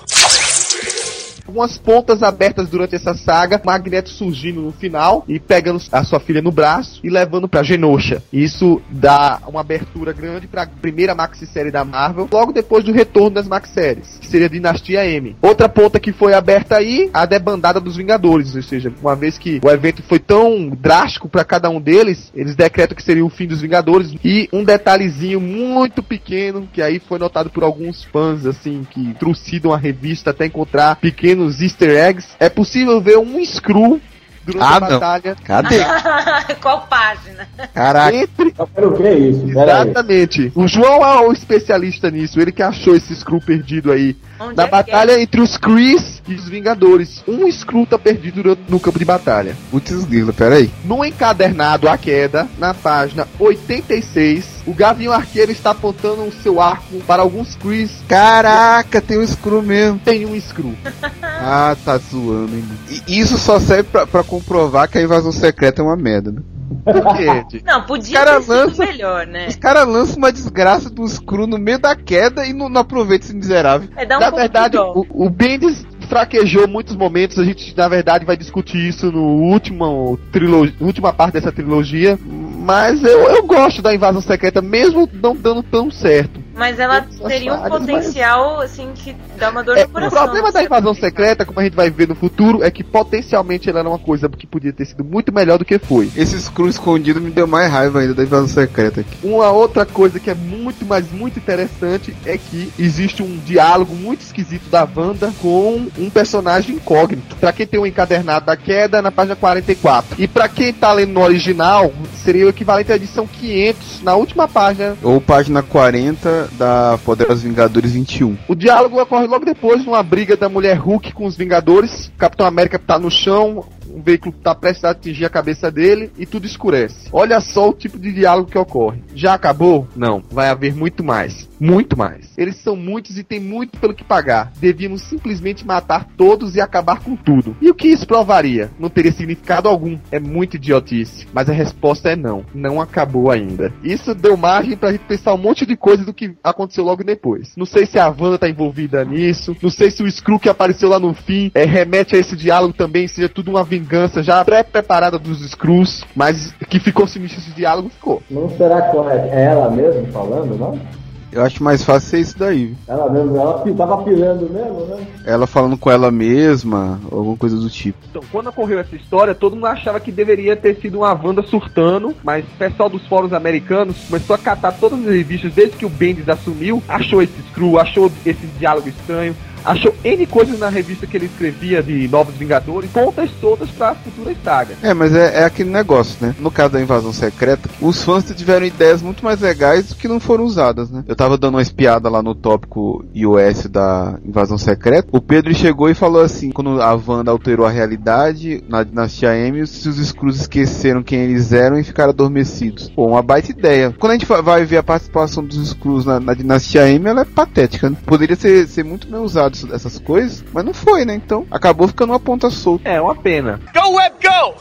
Algumas pontas abertas durante essa saga, Magneto surgindo no final e pegando a sua filha no braço e levando pra Genosha. Isso dá uma abertura grande pra primeira maxi-série da Marvel, logo depois do retorno das maxi-séries, que seria Dinastia M. Outra ponta que foi aberta aí, a debandada dos Vingadores, ou seja, uma vez que o evento foi tão drástico pra cada um deles, eles decretam que seria o fim dos Vingadores. E um detalhezinho muito pequeno, que aí foi notado por alguns fãs, assim, que trucidam a revista até encontrar pequenos easter eggs, é possível ver um Skrull durante ah, a batalha. Não. Cadê? Qual página? Caraca. Entre... Eu quero ver isso. Exatamente. O João é o especialista nisso, ele que achou esse Skrull perdido aí. Onde na é batalha é? Entre os Krees e os Vingadores. Um Skrull tá perdido no campo de batalha. Putz grila, peraí. No encadernado A Queda, na página oitenta e seis, o Gavião Arqueiro está apontando o seu arco para alguns Krees. Caraca, tem um Skrull mesmo. Tem um Skrull. Ah, tá zoando, hein? E isso só serve pra, pra comprovar que a invasão secreta é uma merda, né? Por quê? Não, podia ter sido lança, melhor, né? Os caras lançam uma desgraça do Skrull no meio da queda e não, não aproveita esse miserável. É, dá um na verdade, o, o Bendis fraquejou muitos momentos. A gente, na verdade, vai discutir isso no último trilogia, última parte dessa trilogia. Mas eu, eu gosto da invasão secreta, mesmo não dando tão certo. Mas ela teria um potencial, mas... assim, que dá uma dor é, no coração. O problema da invasão secreta, como a gente vai ver no futuro, é que potencialmente ela era uma coisa que podia ter sido muito melhor do que foi. Esse Skrull escondido me deu mais raiva ainda da invasão secreta aqui. Uma outra coisa que é muito, mas muito interessante é que existe um diálogo muito esquisito da Wanda com um personagem incógnito. Pra quem tem um encadernado da Queda, na página quarenta e quatro. E pra quem tá lendo no original, seria o equivalente à edição quinhentos, na última página. Ou página quarenta da Poderosos Vingadores vinte e um. O diálogo ocorre logo depois de uma briga da mulher Hulk com os Vingadores. O Capitão América tá no chão, um veículo tá prestes a atingir a cabeça dele e tudo escurece. Olha só o tipo de diálogo que ocorre. Já acabou? Não. Vai haver muito mais. Muito mais. Eles são muitos e tem muito pelo que pagar. Devíamos simplesmente matar todos e acabar com tudo. E o que isso provaria? Não teria significado algum. É muito idiotice. Mas a resposta é não. Não acabou ainda. Isso deu margem pra gente pensar um monte de coisa do que aconteceu logo depois. Não sei se a Wanda tá envolvida nisso. Não sei se o Skrull que apareceu lá no fim é, remete a esse diálogo também, seja tudo uma vingança já pré-preparada dos Skrulls. Mas que ficou sinistro esse diálogo, ficou. Não será que é ela mesmo falando, não? Eu acho mais fácil ser isso daí. Ela mesmo, ela tava pilhando mesmo, né? Ela falando com ela mesma, alguma coisa do tipo. Então, quando ocorreu essa história, todo mundo achava que deveria ter sido uma Wanda surtando, mas o pessoal dos fóruns americanos começou a catar todas as revistas desde que o Bendis assumiu, achou esse Skrull, achou esse diálogo estranho, achou N coisas na revista que ele escrevia de Novos Vingadores, pontas soltas pra futuras sagas. É, mas é, é aquele negócio, né? No caso da invasão secreta, os fãs tiveram ideias muito mais legais que não foram usadas, né? Eu tava dando uma espiada lá no tópico U S da invasão secreta. O Pedro chegou e falou assim, quando a Wanda alterou a realidade na Dinastia M, os Skrulls esqueceram quem eles eram e ficaram adormecidos. Pô, uma baita ideia. Quando a gente vai ver a participação dos Skrulls na, na Dinastia M, ela é patética, né? Poderia ser, ser muito bem usado essas coisas, mas não foi, né? Então acabou ficando uma ponta solta. É, uma pena. Go Web Go!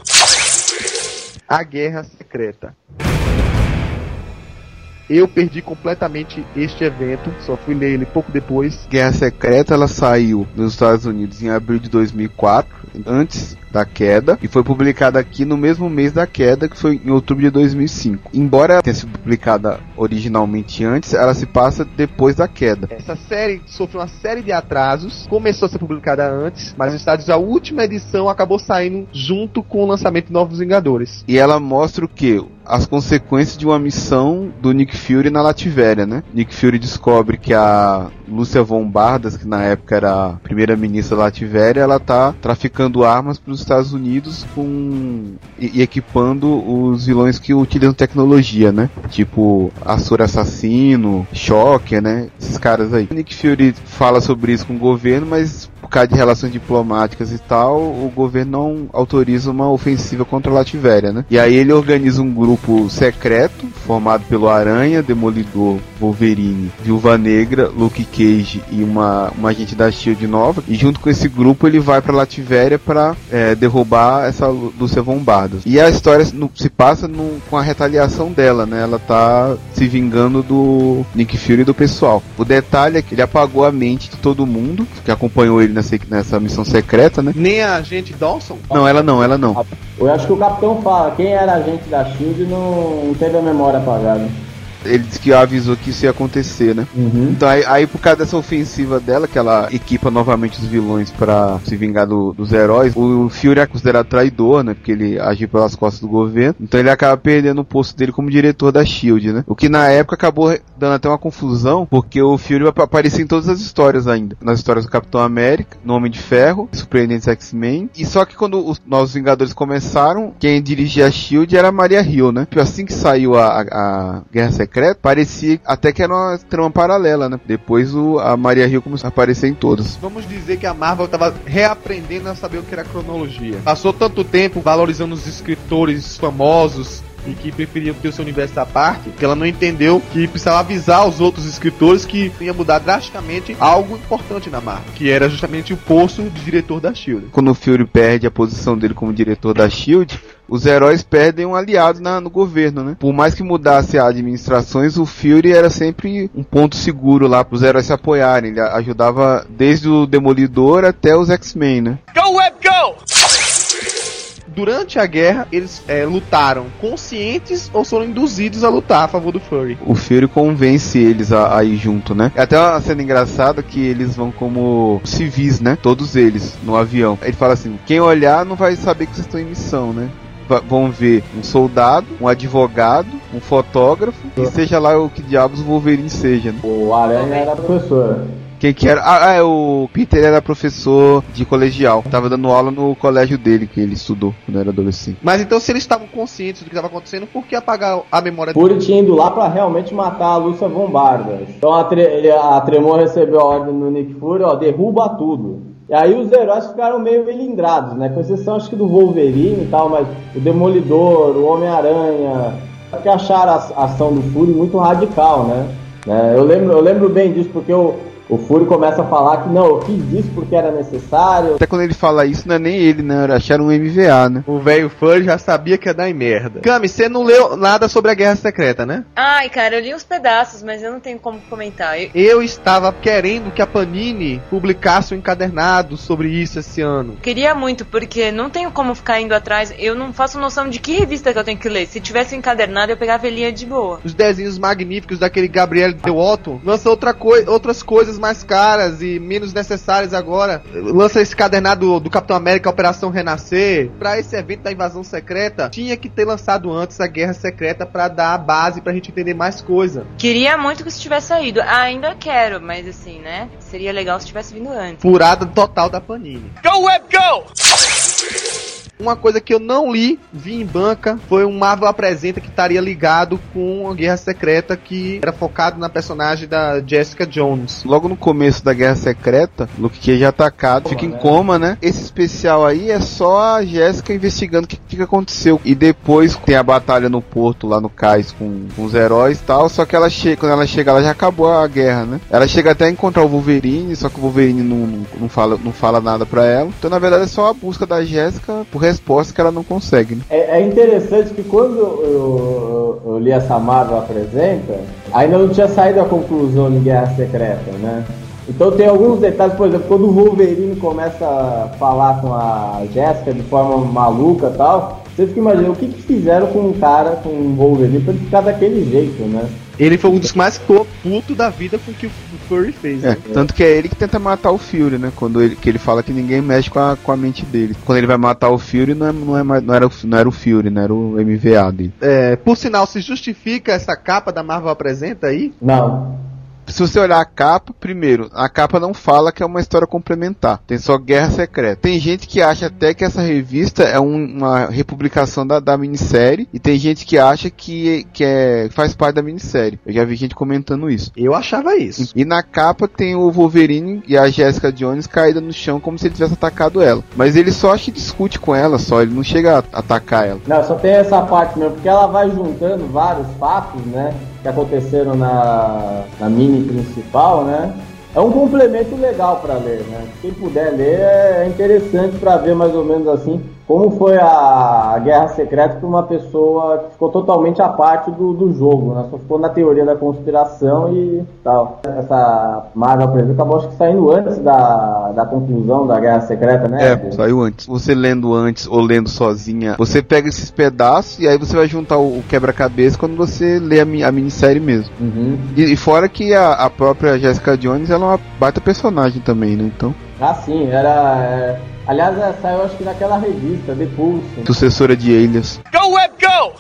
A Guerra Secreta. Eu perdi completamente este evento, só fui ler ele pouco depois. Guerra Secreta, ela saiu nos Estados Unidos em abril de dois mil e quatro. antes da queda e foi publicada aqui no mesmo mês da queda, que foi em outubro de dois mil e cinco. Embora tenha sido publicada originalmente antes, ela se passa depois da queda. Essa série sofreu uma série de atrasos, começou a ser publicada antes, mas nos Estados Unidos a última edição acabou saindo junto com o lançamento de Novos Vingadores. E ela mostra o quê? As consequências de uma missão do Nick Fury na Lativéria, né? Nick Fury descobre que a Lúcia Von Bardas, que na época era a primeira-ministra da Lativéria, ela tá traficando armas para os Estados Unidos com e, e equipando os vilões que utilizam tecnologia, né? Tipo Açor Assassino, Shocker, né? Esses caras aí. O Nick Fury fala sobre isso com o governo, mas por causa de relações diplomáticas e tal, o governo não autoriza uma ofensiva contra a Lativéria, né? E aí ele organiza um grupo secreto, formado pelo Aranha, Demolidor, Wolverine, Viúva Negra, Luke Cage e uma, uma agente da Shield nova, e junto com esse grupo ele vai pra Lativéria pra é, derrubar essa Lúcia Von Bardas. E a história no, se passa no, com a retaliação dela, né? Ela tá se vingando do Nick Fury e do pessoal. O detalhe é que ele apagou a mente de todo mundo que acompanhou ele nessa, nessa missão secreta, né? Nem a agente Dawson? Não, ela não, ela não. Eu acho que o Capitão fala, quem era agente da Shield não, não teve a memória apagada. Ele disse que avisou que isso ia acontecer, né? Uhum. Então aí, aí por causa dessa ofensiva dela, que ela equipa novamente os vilões pra se vingar do, dos heróis, o Fury é considerado traidor, né? Porque ele agiu pelas costas do governo. Então ele acaba perdendo o posto dele como diretor da Shield, né? O que na época acabou dando até uma confusão, porque o Fury vai aparecer em todas as histórias ainda. Nas histórias do Capitão América, no Homem de Ferro, Surpreendentes X-Men. E só que quando os Novos Vingadores começaram, quem dirigia a Shield era a Maria Hill, né? Assim que saiu a, a, a Guerra Secreta, parecia até que era uma trama paralela, né? Depois o, a Maria Hill começou a aparecer em todas. Vamos dizer que a Marvel estava reaprendendo a saber o que era cronologia. Passou tanto tempo valorizando os escritores famosos e que preferiam ter o seu universo à parte, que ela não entendeu que precisava avisar os outros escritores que ia mudar drasticamente algo importante na Marvel, que era justamente o posto de diretor da Shield. Quando o Fury perde a posição dele como diretor da Shield, os heróis perdem um aliado na, no governo, né? Por mais que mudasse as administrações, o Fury era sempre um ponto seguro lá para os heróis se apoiarem. Ele ajudava desde o Demolidor até os X-Men, né? Go Web Go! Durante a guerra, eles é, lutaram conscientes ou foram induzidos a lutar a favor do Fury? O Fury convence eles a, a ir junto, né? É até uma cena engraçada que eles vão como civis, né? Todos eles, no avião. Ele fala assim, quem olhar não vai saber que vocês estão em missão, né? Vão ver um soldado, um advogado, um fotógrafo, e seja lá o que diabos o Wolverine seja, né? O Aranha era professor. Quem que era? Ah, é, o Peter era professor de colegial. Tava dando aula no colégio dele, que ele estudou quando era adolescente. Mas então, se eles estavam conscientes do que estava acontecendo, por que apagar a memória dele? Fury tinha ido lá pra realmente matar a Lúcia Von Bardas. Então a, tre- a Tremor recebeu a ordem do Nick Fury, ó, derruba tudo. E aí os heróis ficaram meio melindrados, né? Com exceção acho que do Wolverine e tal, mas o Demolidor, o Homem-Aranha, que acharam a, a ação do Fury muito radical, né? É, eu, lembro, eu lembro bem disso, porque eu... O Fury começa a falar que não, eu fiz isso porque era necessário. Até quando ele fala isso, não é nem ele, né? Acharam um M V A, né? O velho Fury já sabia que ia dar em merda. Cami, você não leu nada sobre a Guerra Secreta, né? Ai, cara, eu li uns pedaços, mas eu não tenho como comentar. Eu, eu estava querendo que a Panini publicasse um encadernado sobre isso esse ano. Queria muito, porque não tenho como ficar indo atrás. Eu não faço noção de que revista que eu tenho que ler. Se tivesse um encadernado, eu pegava ele de boa. Os desenhos magníficos daquele Gabriel De Otto lança outra coi- outras coisas mais caras e menos necessárias agora. Lança esse cadernado do, do Capitão América, Operação Renascer. Pra esse evento da invasão secreta, tinha que ter lançado antes a Guerra Secreta pra dar a base pra gente entender mais coisa. Queria muito que isso tivesse saído. Ah, ainda quero, mas assim, né? Seria legal se tivesse vindo antes. Furada total da Panini. Go Web Go! Uma coisa que eu não li, vi em banca, foi um Marvel Apresenta que estaria ligado com a Guerra Secreta, que era focado na personagem da Jessica Jones. Logo no começo da Guerra Secreta, Luke Cage é atacado, fica em coma, né? Esse especial aí é só a Jessica investigando o que, que aconteceu. E depois tem a batalha no porto, lá no cais, com, com os heróis e tal, só que ela chega, quando ela chega, ela já acabou a guerra, né? Ela chega até a encontrar o Wolverine, só que o Wolverine não, não, não, fala, não fala nada pra ela. Então, na verdade, é só a busca da Jessica por resposta que ela não consegue, né? É, é interessante que quando eu, eu, eu li essa Marvel Apresenta, ainda não tinha saído a conclusão de Guerra Secreta, né? Então tem alguns detalhes, por exemplo, quando o Wolverine começa a falar com a Jéssica de forma maluca e tal, você fica imaginando o que, que fizeram com um cara, com o Wolverine, pra ele ficar daquele jeito, né? Ele foi um dos que mais ficou puto da vida com o que o Fury fez, É, né? tanto que é ele que tenta matar o Fury, né? Quando ele, que ele fala que ninguém mexe com a, com a mente dele. Quando ele vai matar o Fury, não, é, não, é mais, não, era, o, não era o Fury, não era o M V A dele. É, por sinal, se justifica essa capa da Marvel apresenta aí? Não. Se você olhar a capa, primeiro, a capa não fala que é uma história complementar. Tem só Guerra Secreta. Tem gente que acha até que essa revista é um, uma republicação da, da minissérie. E tem gente que acha que, que é, faz parte da minissérie. Eu já vi gente comentando isso. Eu achava isso. E na capa tem o Wolverine e a Jessica Jones caída no chão como se ele tivesse atacado ela. Mas ele só acha que discute com ela só. Ele não chega a atacar ela. Não, só tem essa parte mesmo, porque ela vai juntando vários fatos, né? Que aconteceram na, na mini principal, né? É um complemento legal para ler, né? Quem puder ler é interessante para ver mais ou menos assim como foi a, a Guerra Secreta para uma pessoa que ficou totalmente à parte do, do jogo, né? Só ficou na teoria da conspiração e tal. Essa Marvel, por exemplo, acabou acho que saindo antes da, da conclusão da Guerra Secreta, né? É, saiu antes. Você lendo antes ou lendo sozinha, você pega esses pedaços e aí você vai juntar o, o quebra-cabeça quando você lê a, mi- a minissérie mesmo. Uhum. E, e fora que a, a própria Jessica Jones, ela é uma baita personagem também, né? Então, Ah, sim, era... É... Aliás, ela saiu acho que naquela revista, The Pulse. sucessora de Alias. Go Web Go!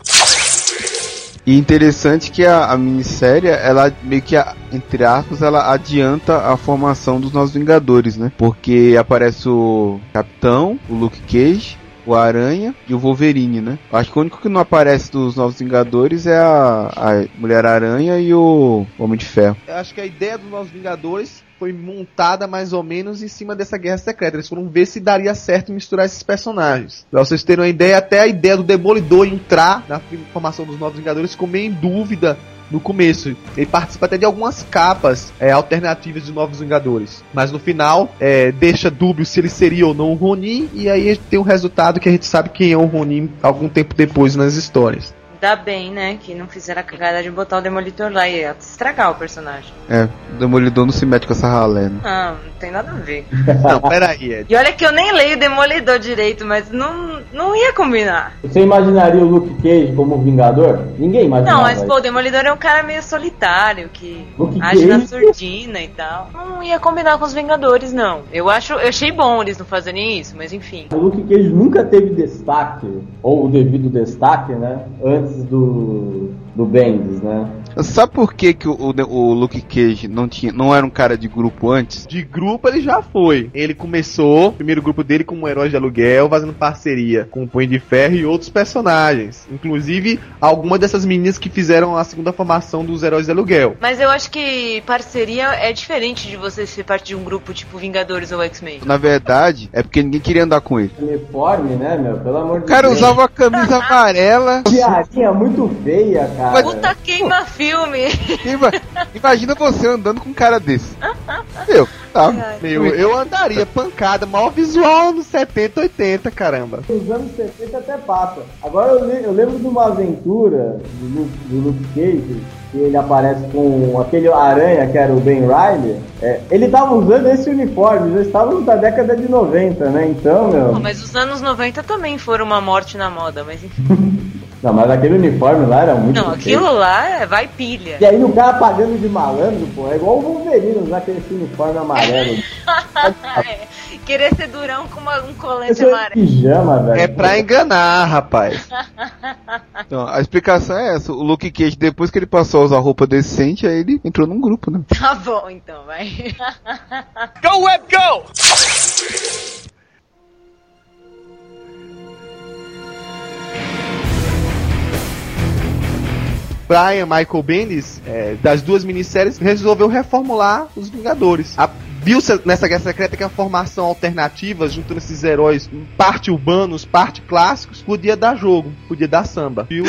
E interessante que a, a minissérie, ela meio que, entre aspas, ela adianta a formação dos Novos Vingadores, né? Porque aparece o Capitão, o Luke Cage, o Aranha e o Wolverine, né? Acho que o único que não aparece dos Novos Vingadores é a, a Mulher-Aranha e o Homem de Ferro. Eu acho que a ideia dos Novos Vingadores foi montada mais ou menos em cima dessa Guerra Secreta. Eles foram ver se daria certo misturar esses personagens. Pra vocês terem uma ideia, até a ideia do Demolidor entrar na formação dos Novos Vingadores ficou meio em dúvida no começo. Ele participa até de algumas capas é, alternativas de Novos Vingadores. Mas no final, é, deixa dúbio se ele seria ou não o Ronin. E aí tem um resultado que a gente sabe quem é o Ronin algum tempo depois nas histórias. Ainda bem, né, que não fizeram a cagada de botar o Demolidor lá e ia estragar o personagem. É, o Demolidor não se mete com essa ralé, né? Ah, não tem nada a ver. Não, peraí, Ed. E olha que eu nem leio Demolidor direito, mas não, não ia combinar. Você imaginaria o Luke Cage como Vingador? Ninguém imaginava. Não, mas pô, o Demolidor é um cara meio solitário, que Luke age na Cage? surdina e tal. Não ia combinar com os Vingadores, não. Eu acho, eu achei bom eles não fazerem isso, mas enfim. O Luke Cage nunca teve destaque, ou o devido destaque, né? Antes do, do Bendis, né? Sabe por que, que o, o, o Luke Cage não, tinha, não era um cara de grupo antes? De grupo ele já foi. Ele começou, o primeiro grupo dele como um herói de aluguel, fazendo parceria com o Punho de Ferro e outros personagens. Inclusive, algumas dessas meninas que fizeram a segunda formação dos heróis de aluguel. Mas eu acho que parceria é diferente de você ser parte de um grupo tipo Vingadores ou X-Men. Na verdade, é porque ninguém queria andar com ele. Uniforme, né, meu? Pelo amor de O cara Deus. usava a camisa amarela. Piadinha muito feia, cara. Puta queima filme! Ima- Imagina você andando com um cara desse. Meu, tá. Meu, eu andaria pancada, maior visual nos setenta, oitenta, caramba. Nos anos setenta até passa. Agora eu, le- eu lembro de uma aventura do Luke, do Luke Cage, que ele aparece com aquele aranha que era o Ben Riley. É, ele tava usando esse uniforme, já estávamos da década de noventa, né? Então, meu... Pô, mas os anos noventa também foram uma morte na moda, mas enfim. Não, mas aquele uniforme lá era muito Não, feio. aquilo lá é vai pilha. E aí o cara pagando de malandro, pô, é igual o Wolverine usar aquele uniforme amarelo. É, querer ser durão com uma- um colete Isso é amarelo. pijama, velho. É pra enganar, rapaz. Então, a explicação é essa. O Luke Cage, depois que ele passou a usar roupa decente, aí ele entrou num grupo, né? Tá bom, então, vai. Go Web Go! Brian Michael Bendis, é, das duas minisséries, resolveu reformular os Vingadores. A viu-se nessa Guerra Secreta que a formação alternativa, juntando esses heróis, parte urbanos, parte clássicos, podia dar jogo, podia dar samba. Viu?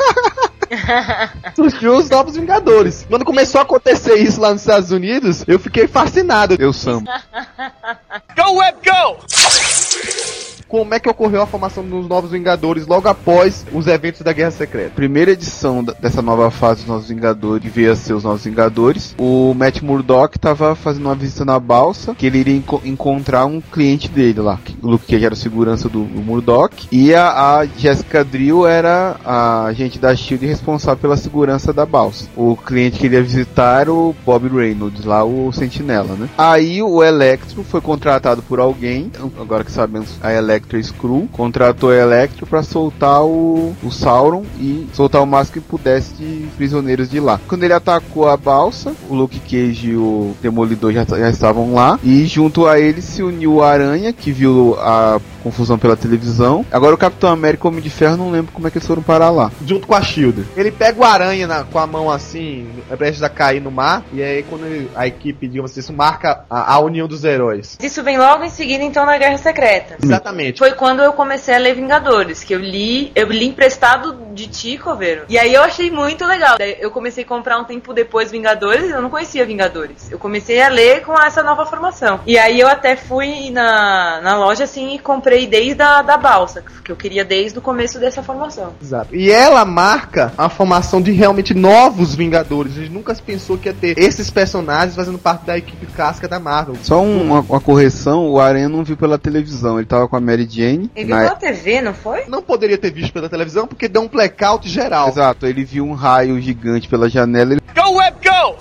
Surgiu os Novos Vingadores. Quando começou a acontecer isso lá nos Estados Unidos, eu fiquei fascinado. Eu samba. Go Web Go! como é que ocorreu a formação dos Novos Vingadores logo após os eventos da Guerra Secreta. Primeira edição da, dessa nova fase dos Novos Vingadores, veio a ser os Novos Vingadores. O Matt Murdock tava fazendo uma visita na balsa, que ele iria enco- encontrar um cliente dele lá. O Luke Cage era o segurança do, do Murdock. E a, a Jessica Drill era a agente da Shield responsável pela segurança da balsa. O cliente que ele ia visitar era o Bob Reynolds, lá o Sentinela, né? Aí o Electro foi contratado por alguém, agora que sabemos, a Electra Screw, contratou a Electro pra soltar o, o Sauron e soltar o máximo que pudesse de prisioneiros de lá. Quando ele atacou a balsa, o Luke Cage e o Demolidor já, já estavam lá, e junto a ele se uniu o Aranha, que viu a confusão pela televisão. Agora o Capitão América e o Homem de Ferro, não lembro como é que eles foram parar lá. Junto com a Shield. Ele pega o Aranha na, com a mão assim, prestes a cair no mar, e aí quando ele, a equipe, digamos assim, isso marca a, a união dos heróis. Isso vem logo em seguida, então, na Guerra Secreta. Exatamente. Foi quando eu comecei a ler Vingadores, que eu li, eu li emprestado de ti, Coveiro. E aí eu achei muito legal. Daí eu comecei a comprar um tempo depois Vingadores, eu não conhecia Vingadores. Eu comecei a ler com essa nova formação. E aí eu até fui na, na loja, assim, e comprei desde a da balsa, que eu queria desde o começo dessa formação. Exato. E ela marca a formação de realmente novos Vingadores. A gente nunca pensou que ia ter esses personagens fazendo parte da equipe clássica da Marvel. Só um, uma, uma correção, o Aranha não viu pela televisão, ele tava com a Mary Jane. Ele viu na... pela T V, não foi? Não poderia ter visto pela televisão porque deu um blackout geral. Exato, ele viu um raio gigante pela janela. Ele... Go Web Go!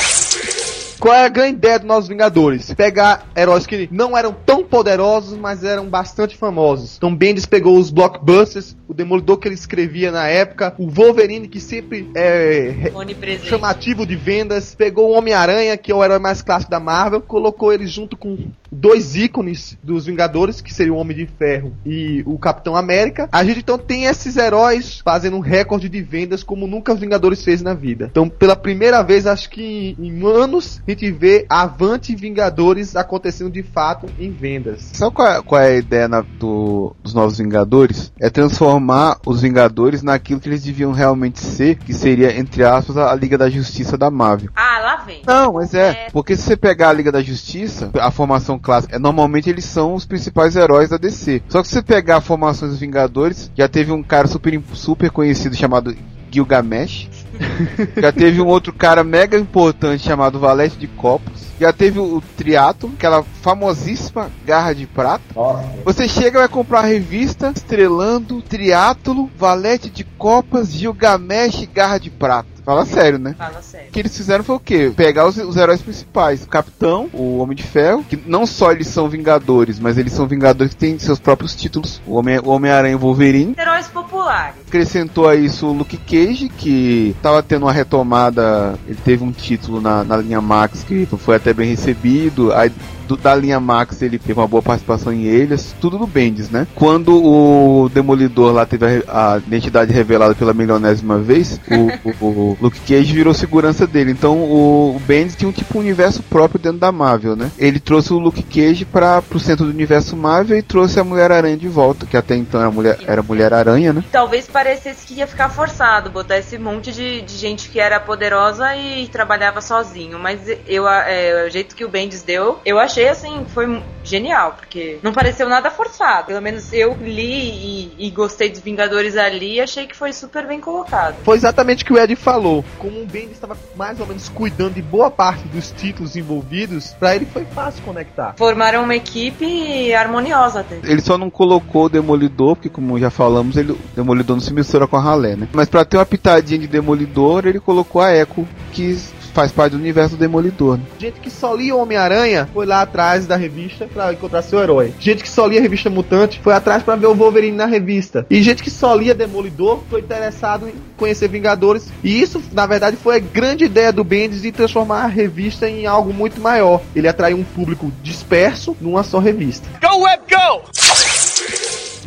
Qual é a grande ideia dos Novos Vingadores? Pegar heróis que não eram tão poderosos, mas eram bastante famosos. Então Bendis pegou os blockbusters, o Demolidor que ele escrevia na época, o Wolverine que sempre é Onipresente. chamativo de vendas, pegou o Homem-Aranha, que é o herói mais clássico da Marvel, colocou ele junto com dois ícones dos Vingadores, que seria o Homem de Ferro e o Capitão América. A gente então tem esses heróis fazendo um recorde de vendas como nunca os Vingadores fez na vida. Então, pela primeira vez, acho que em anos, a gente vê Avante Vingadores acontecendo de fato em vendas. Sabe qual é, qual é a ideia na, do, dos Novos Vingadores? É transformar os Vingadores naquilo que eles deviam realmente ser, que seria, entre aspas, a Liga da Justiça da Marvel. Ah, lá vem. Não, mas é, É. porque se você pegar a Liga da Justiça, a formação clássica, é, normalmente eles são os principais heróis da D C. Só que se você pegar a formação dos Vingadores, já teve um cara super, super conhecido chamado Gilgamesh. Já teve um outro cara mega importante chamado Valete de Copas. Já teve o Triato, aquela famosíssima Garra de Prata. Nossa. Você chega e vai comprar a revista estrelando Triátulo, Valete de Copas, Gilgamesh e Garra de Prata. Fala sério, né? Fala sério. O que eles fizeram foi o quê? Pegar os, os heróis principais. O Capitão, o Homem de Ferro, que não só eles são Vingadores, mas eles são Vingadores que têm seus próprios títulos. O Homem- o Homem-Aranha e o Wolverine. Heróis populares. Acrescentou a isso o Luke Cage, que tava tendo uma retomada. Ele teve um título na, na linha Max que foi até bem recebido. Aí do, da linha Max ele teve uma boa participação em eles. Tudo do Bendis, né? Quando o Demolidor lá teve a, a identidade revelada pela milionésima vez, o, o, o Luke Cage virou segurança dele. Então o, o Bendis tinha um tipo um universo próprio dentro da Marvel, né? Ele trouxe o Luke Cage para pro centro do universo Marvel e trouxe a Mulher-Aranha de volta, que até então era Mulher, era Mulher-Aranha, né? Talvez parecesse que ia ficar forçado botar esse monte de, de gente que era poderosa e trabalhava sozinho, mas eu, é, o jeito que o Bendis deu, eu achei assim, foi genial, porque não pareceu nada forçado. Pelo menos eu li e, e gostei dos Vingadores ali e achei que foi super bem colocado. Foi exatamente o que o Ed falou. Como o Bendis estava mais ou menos cuidando de boa parte dos títulos envolvidos, pra ele foi fácil conectar. Formaram uma equipe harmoniosa até. Ele só não colocou o Demolidor, porque como já falamos, ele, o Demolidor não se mistura com a Ralé, né? Mas pra ter uma pitadinha de Demolidor, ele colocou a Echo, que faz parte do universo do Demolidor, né? Gente que só lia Homem-Aranha foi lá atrás da revista pra encontrar seu herói. Gente que só lia a revista Mutante foi atrás pra ver o Wolverine na revista. E gente que só lia Demolidor foi interessado em conhecer Vingadores. E isso, na verdade, foi a grande ideia do Bendis de transformar a revista em algo muito maior. Ele atraiu um público disperso numa só revista. Go Web Go!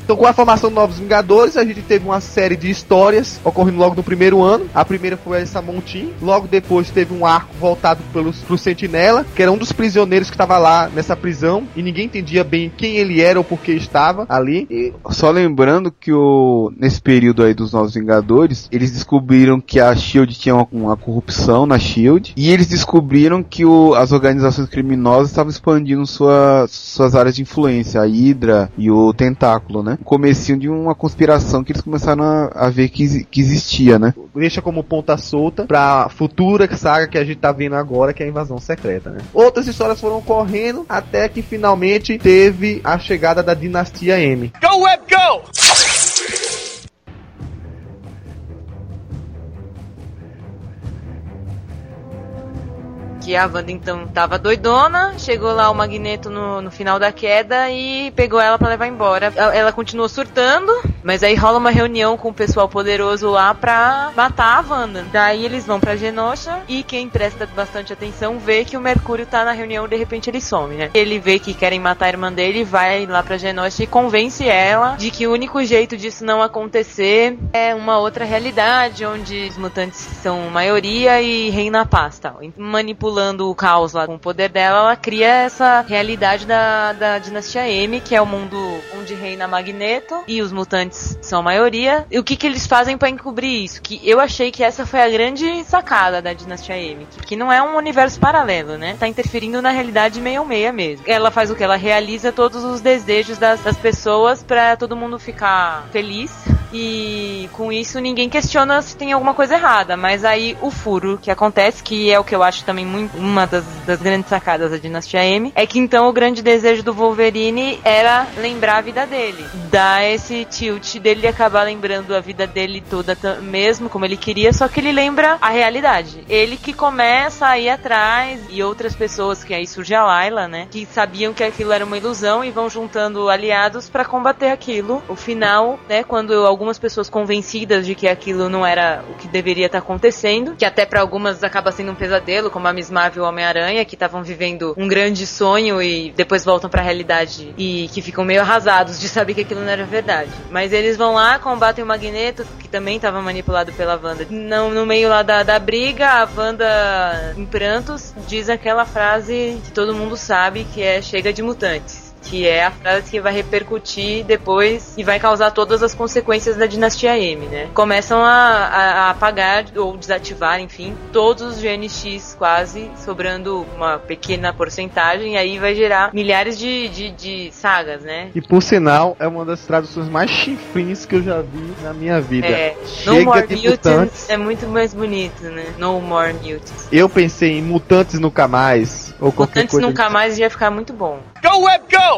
Então, com a formação dos Novos Vingadores, a gente teve uma série de histórias ocorrendo logo no primeiro ano. A primeira foi essa Montin. Logo depois teve um arco voltado pelos, pro Sentinela, que era um dos prisioneiros que estava lá nessa prisão, e ninguém entendia bem quem ele era ou por que estava ali. E só lembrando que o, nesse período aí dos Novos Vingadores, eles descobriram que a SHIELD tinha uma, uma corrupção na SHIELD, e eles descobriram que o, as organizações criminosas estavam expandindo sua, suas áreas de influência, a Hydra e o Tentáculo, né? O comecinho de uma conspiração que eles começaram a, a ver que, que existia, né? Deixa como ponta solta pra futura saga que a gente tá vendo agora, que é a Invasão Secreta, né? Outras histórias foram ocorrendo até que finalmente teve a chegada da Dinastia M. Go Web Go! Que a Wanda então tava doidona, chegou lá o Magneto no, no final da queda e pegou ela pra levar embora. Ela, ela continuou surtando, mas aí rola uma reunião com o pessoal poderoso lá pra matar a Wanda. Daí eles vão pra Genosha e quem presta bastante atenção vê que o Mercúrio tá na reunião e de repente ele some, né? Ele vê que querem matar a irmã dele, vai lá pra Genosha e convence ela de que o único jeito disso não acontecer é uma outra realidade, onde os mutantes são maioria e reina a paz, tal. Manipulando o caos lá com o poder dela, ela cria essa realidade da, da Dinastia M, que é o mundo onde reina Magneto e os mutantes são a maioria. E o que que eles fazem pra encobrir isso? Que eu achei que essa foi a grande sacada da Dinastia M, que, que não é um universo paralelo, né? Tá interferindo na realidade sessenta e seis mesmo. Ela faz o que? Ela realiza todos os desejos das, das pessoas pra todo mundo ficar feliz. E com isso ninguém questiona se tem alguma coisa errada, mas aí o furo que acontece, que é o que eu acho também muito uma das, das grandes sacadas da Dinastia M, é que então o grande desejo do Wolverine era lembrar a vida dele, dá esse tilt dele acabar lembrando a vida dele toda t- mesmo como ele queria, só que ele lembra a realidade, ele que começa a ir atrás, e outras pessoas, que aí surge a Layla, né, que sabiam que aquilo era uma ilusão e vão juntando aliados pra combater aquilo. O final, né, quando algumas pessoas convencidas de que aquilo não era o que deveria estar acontecendo, que até pra algumas acaba sendo um pesadelo, como a Miss Marvel e o Homem-Aranha, que estavam vivendo um grande sonho e depois voltam pra realidade e que ficam meio arrasados de saber que aquilo não era verdade. Mas eles vão lá, combatem o Magneto, que também estava manipulado pela Wanda. No, no meio lá da, da briga, a Wanda, em prantos, diz aquela frase que todo mundo sabe, que é "chega de mutantes", que é a frase que vai repercutir depois e vai causar todas as consequências da Dinastia M, né? Começam a, a, a apagar ou desativar, enfim, todos os genes X quase, sobrando uma pequena porcentagem, e aí vai gerar milhares de, de, de sagas, né? E por sinal, é uma das traduções mais chifrinhas que eu já vi na minha vida. É, Chega No More de Mutants mutantes. é muito mais bonito, né? No More Mutants. Eu pensei em Mutantes Nunca Mais, ou qualquer Mutantes coisa. Nunca Mais ia ficar muito bom. Go Web Go!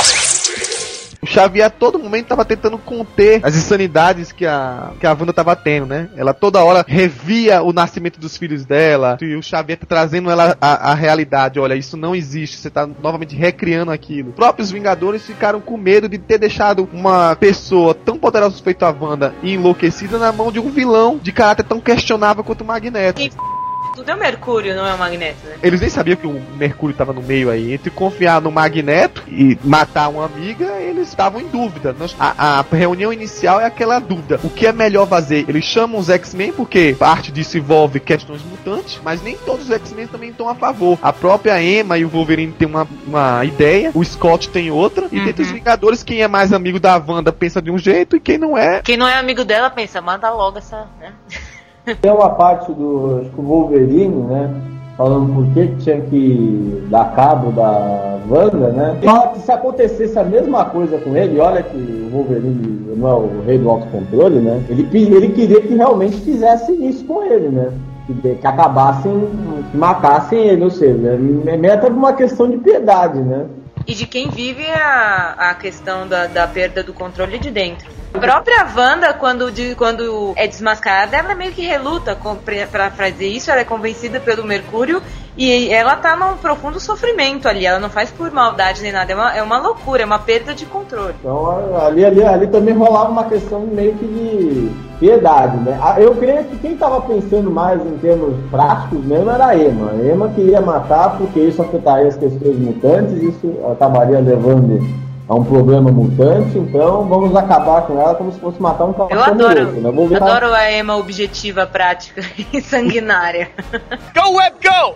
O Xavier a todo momento tava tentando conter as insanidades que a, que a Wanda tava tendo, né? Ela toda hora revia o nascimento dos filhos dela, e o Xavier tá trazendo ela a, a realidade. Olha, isso não existe, você tá novamente recriando aquilo. Os próprios Vingadores ficaram com medo de ter deixado uma pessoa tão poderosa feito a Wanda e enlouquecida na mão de um vilão de caráter tão questionável quanto o Magneto. E tudo é o Mercúrio, não é o Magneto, né? Eles nem sabiam que o Mercúrio estava no meio aí. Entre confiar no Magneto e matar uma amiga, eles estavam em dúvida. A, a reunião inicial é aquela dúvida. O que é melhor fazer? Eles chamam os X-Men porque parte disso envolve questões mutantes, mas nem todos os X-Men também estão a favor. A própria Emma e o Wolverine têm uma, uma ideia, o Scott tem outra, e uhum. dentre os Vingadores, quem é mais amigo da Wanda pensa de um jeito e quem não é... Quem não é amigo dela pensa, manda logo essa, né? Tem uma parte do acho que o Wolverine, né? Falando por que tinha que dar cabo da Wanda, né? Fala que se acontecesse a mesma coisa com ele, olha que o Wolverine não é o rei do autocontrole, né? Ele, ele queria que realmente fizessem isso com ele, né? Que, que acabassem, que matassem ele, ou seja, é meio até uma questão de piedade, né? E de quem vive a, a questão da, da perda do controle de dentro. A própria Wanda, quando, de, quando é desmascarada, ela meio que reluta com, pra, pra fazer isso, ela é convencida pelo Mercúrio e ela tá num profundo sofrimento ali, ela não faz por maldade nem nada, é uma, é uma loucura, é uma perda de controle. Então ali, ali, ali também rolava uma questão meio que de piedade, né? Eu creio que quem tava pensando mais em termos práticos mesmo era a Emma. A Emma queria matar porque isso afetaria as questões mutantes, isso acabaria levando a um problema mutante, então vamos acabar com ela como se fosse matar um cachorro. Eu adoro, louco, né? Vou virar... adoro a Emma objetiva, prática e sanguinária. Go Web Go!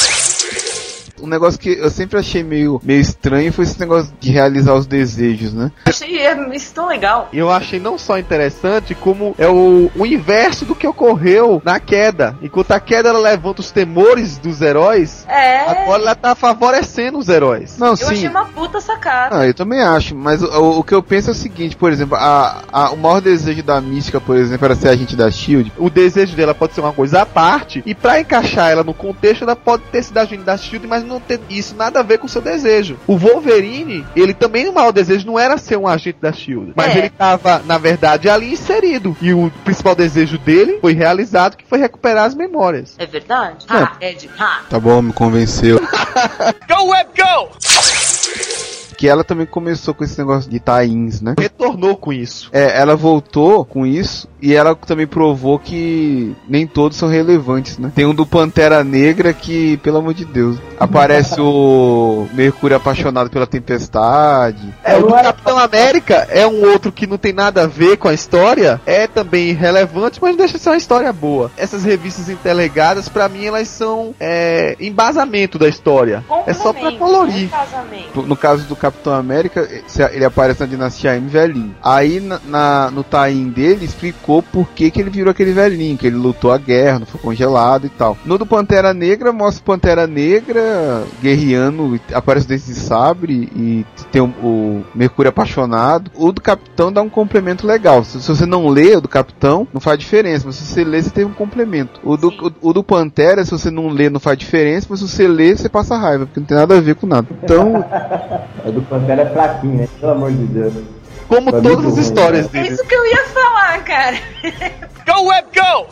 Um negócio que eu sempre achei meio, meio estranho foi esse negócio de realizar os desejos, né? Achei isso tão legal. Eu achei não só interessante, como é o, o inverso do que ocorreu na queda. Enquanto a queda ela levanta os temores dos heróis, É. agora ela tá favorecendo os heróis. Não, Eu sim. achei uma puta sacada. Ah, eu também acho, mas o, o, o que eu penso é o seguinte, por exemplo, a, a, o maior desejo da Mística, por exemplo, era ser agente da Shield. O desejo dela pode ser uma coisa à parte, e pra encaixar ela no contexto, ela pode ter sido agente da Shield, mas não ter isso nada a ver com o seu desejo. O Wolverine, ele também, o maior desejo não era ser um agente da Shield, mas É. ele tava, na verdade, ali inserido. E o principal desejo dele foi realizado, que foi recuperar as memórias. É verdade? É. Ha, Ed, ha. Tá bom, me convenceu. Go Web Go! Que ela também começou com esse negócio de tie-ins, né? Retornou com isso. É, ela voltou com isso e ela também provou que nem todos são relevantes, né? Tem um do Pantera Negra que, pelo amor de Deus, aparece o Mercúrio apaixonado pela Tempestade. É, o do Não era- Capitão América é um outro que não tem nada a ver com a história, é também relevante, mas deixa de ser uma história boa. Essas revistas interligadas, pra mim, elas são é, embasamento da história. É só pra Complemento, colorir. não casamento. No caso do Capitão América, ele aparece na Dinastia M velhinho. Aí na, na- no tie-in dele explicou por que, que ele virou aquele velhinho, que ele lutou a guerra, não foi congelado e tal. No do Pantera Negra, mostra o Pantera Negra guerreando, aparece o Dente de Sabre e tem o, o Mercúrio apaixonado. O do Capitão dá um complemento legal. Se, se você não lê o do Capitão, não faz diferença, mas se você lê, você tem um complemento. O do, o, o do Pantera, se você não lê, não faz diferença, mas se você lê, você passa raiva, porque não tem nada a ver com nada. Então, A do Pantera é fraquinho, né? Pelo amor de Deus. Como Foi todas muito as ruim, histórias É dele. isso que eu ia falar, cara. Go Web Go!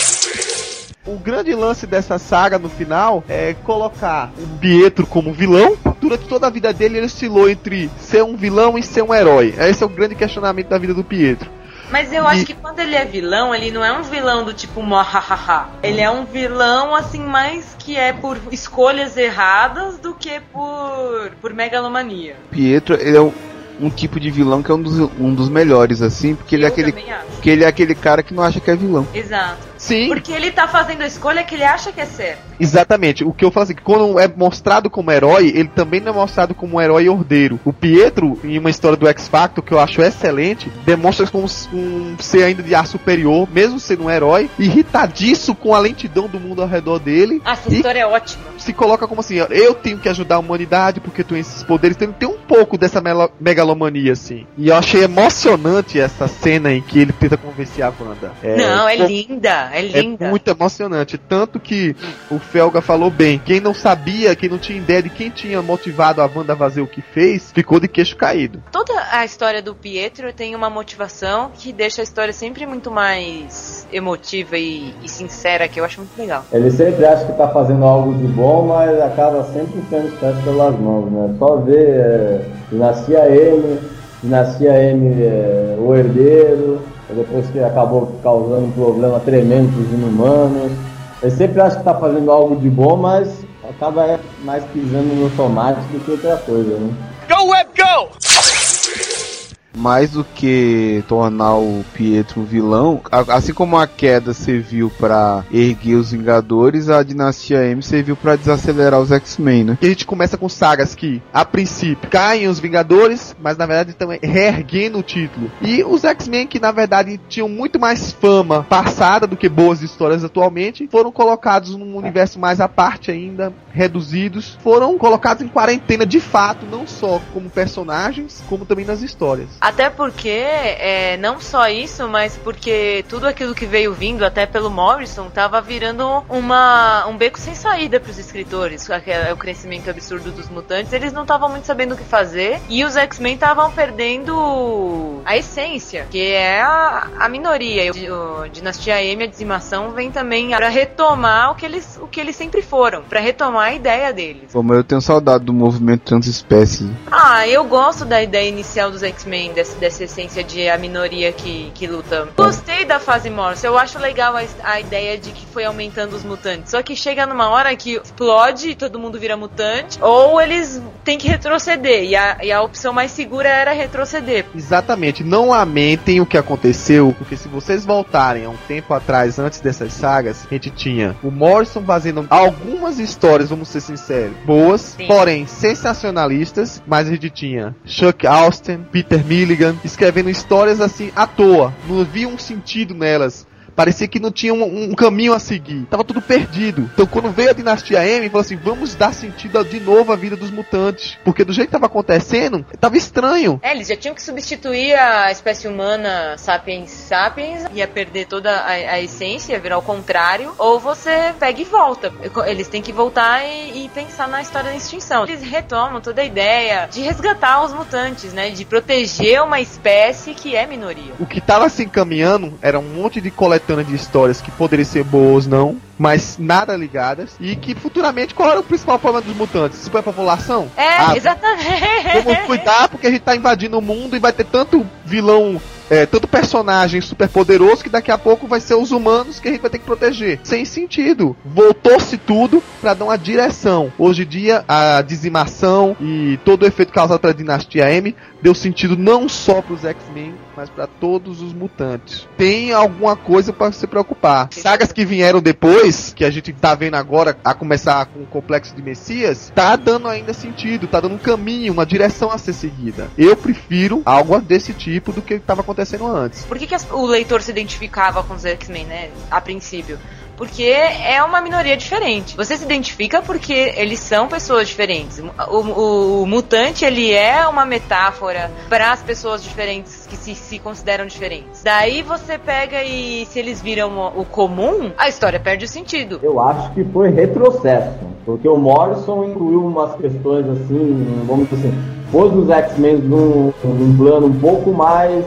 O grande lance dessa saga no final é colocar o Pietro como vilão. Durante toda a vida dele, ele oscilou entre ser um vilão e ser um herói. Esse é o grande questionamento da vida do Pietro. Mas eu acho que quando ele é vilão, ele não é um vilão do tipo mohahaha. Ele é um vilão, assim, mais que é por escolhas erradas do que por, por megalomania. Pietro, ele é um, um tipo de vilão que é um dos, um dos melhores, assim, porque ele é Eu aquele, também acho. porque ele é aquele cara que não acha que é vilão. Exato. Sim, Porque ele tá fazendo a escolha que ele acha que é certa. exatamente. O que eu falo assim, que quando é mostrado como herói, ele também não é mostrado como um herói ordeiro. O Pietro, em uma história do X-Factor, que eu acho excelente, demonstra como um ser ainda de ar superior, mesmo sendo um herói, irritadiço com a lentidão do mundo ao redor dele. Ah, essa E história é ótima. se coloca como assim, eu tenho que ajudar a humanidade porque eu tenho esses poderes. Então ele tem um pouco dessa melo- megalomania, assim. E eu achei emocionante essa cena em que ele tenta convencer a Wanda. É, não, é pô, linda, é É linda. muito emocionante. Tanto que o Felga falou bem. Quem não sabia, quem não tinha ideia de quem tinha motivado a Wanda a fazer o que fez, ficou de queixo caído. Toda a história do Pietro tem uma motivação que deixa a história sempre muito mais emotiva e, e sincera, que eu acho muito legal. Ele sempre acha que tá fazendo algo de bom, mas acaba sempre enfiando os pés pelas mãos, né? Só ver é, Dinastia M, Dinastia M, é, o herdeiro, depois que acabou causando um problema tremendo pros inumanos. Ele sempre acha que tá fazendo algo de bom, mas acaba é, mais pisando no tomate do que outra coisa, né? Go Web Go! Mais do que tornar o Pietro um vilão, a- assim como a queda serviu pra erguer os Vingadores, a Dinastia M serviu pra desacelerar os X-Men, né? E a gente começa com sagas que, a princípio, caem os Vingadores, mas na verdade também reerguendo o título. E os X-Men, que na verdade tinham muito mais fama passada do que boas histórias atualmente, foram colocados num universo mais à parte ainda, reduzidos, foram colocados em quarentena de fato, não só como personagens, como também nas histórias. Até porque, é, não só isso, mas porque tudo aquilo que veio vindo, até pelo Morrison, tava virando uma, um beco sem saída pros escritores. O crescimento absurdo dos mutantes, eles não estavam muito sabendo o que fazer, e os X-Men estavam perdendo a essência, que é a, a minoria. O, o Dinastia M, a dizimação, vem também para retomar o que, eles, o que eles sempre foram, para retomar a ideia deles. Pô, mas eu tenho saudade do movimento transespécie. Ah, eu gosto da ideia inicial dos X-Men, dessa, dessa essência de a minoria que, que luta. Gostei da fase Morrison, eu acho legal a, a ideia de que foi aumentando os mutantes, só que chega numa hora que explode e todo mundo vira mutante, ou eles têm que retroceder, e a, e a opção mais segura era retroceder. Exatamente, não lamentem o que aconteceu, porque se vocês voltarem a um tempo atrás, antes dessas sagas, a gente tinha o Morrison fazendo algumas histórias, vamos ser sinceros, boas, sim, porém sensacionalistas, mas a gente tinha Chuck Austen, Peter Milligan, escrevendo histórias assim à toa, não havia um sentido nelas. Parecia que não tinha um, um caminho a seguir. Tava tudo perdido. Então quando veio a Dinastia M, falou assim, vamos dar sentido de novo à vida dos mutantes. Porque do jeito que tava acontecendo, tava estranho. É, eles já tinham que substituir a espécie humana Sapiens Sapiens. Ia perder toda a, a essência, ia virar o contrário. Ou você pega e volta. Eles têm que voltar e, e pensar na história da extinção. Eles retomam toda a ideia de resgatar os mutantes, né? De proteger uma espécie que é minoria. O que tava se encaminhando era um monte de coletâneas de histórias que poderiam ser boas, não, mas nada ligadas, e que futuramente qual era o principal problema dos mutantes? Superpopulação? É, ah, exatamente. Vamos cuidar porque a gente tá invadindo o mundo e vai ter tanto vilão, é, tanto personagem super poderoso que daqui a pouco vai ser os humanos que a gente vai ter que proteger. Sem sentido. Voltou-se tudo pra dar uma direção. Hoje em dia, a dizimação e todo o efeito causado pela Dinastia M deu sentido não só pros X-Men, mas pra todos os mutantes. Tem alguma coisa pra se preocupar. Sagas que vieram depois, que a gente tá vendo agora, a começar com o Complexo de Messias, tá dando ainda sentido, tá dando um caminho, uma direção a ser seguida. Eu prefiro algo desse tipo do que estava acontecendo antes. Por que, que as, o leitor se identificava com os X-Men, né, a princípio? Porque é uma minoria diferente. Você se identifica porque eles são pessoas diferentes. O, o, o mutante, ele é uma metáfora para as pessoas diferentes que se, se consideram diferentes. Daí você pega e se eles viram o, o comum, a história perde o sentido. Eu acho que foi retrocesso, porque o Morrison incluiu umas questões assim, vamos dizer assim, pôs os X-Men num, num plano um pouco mais,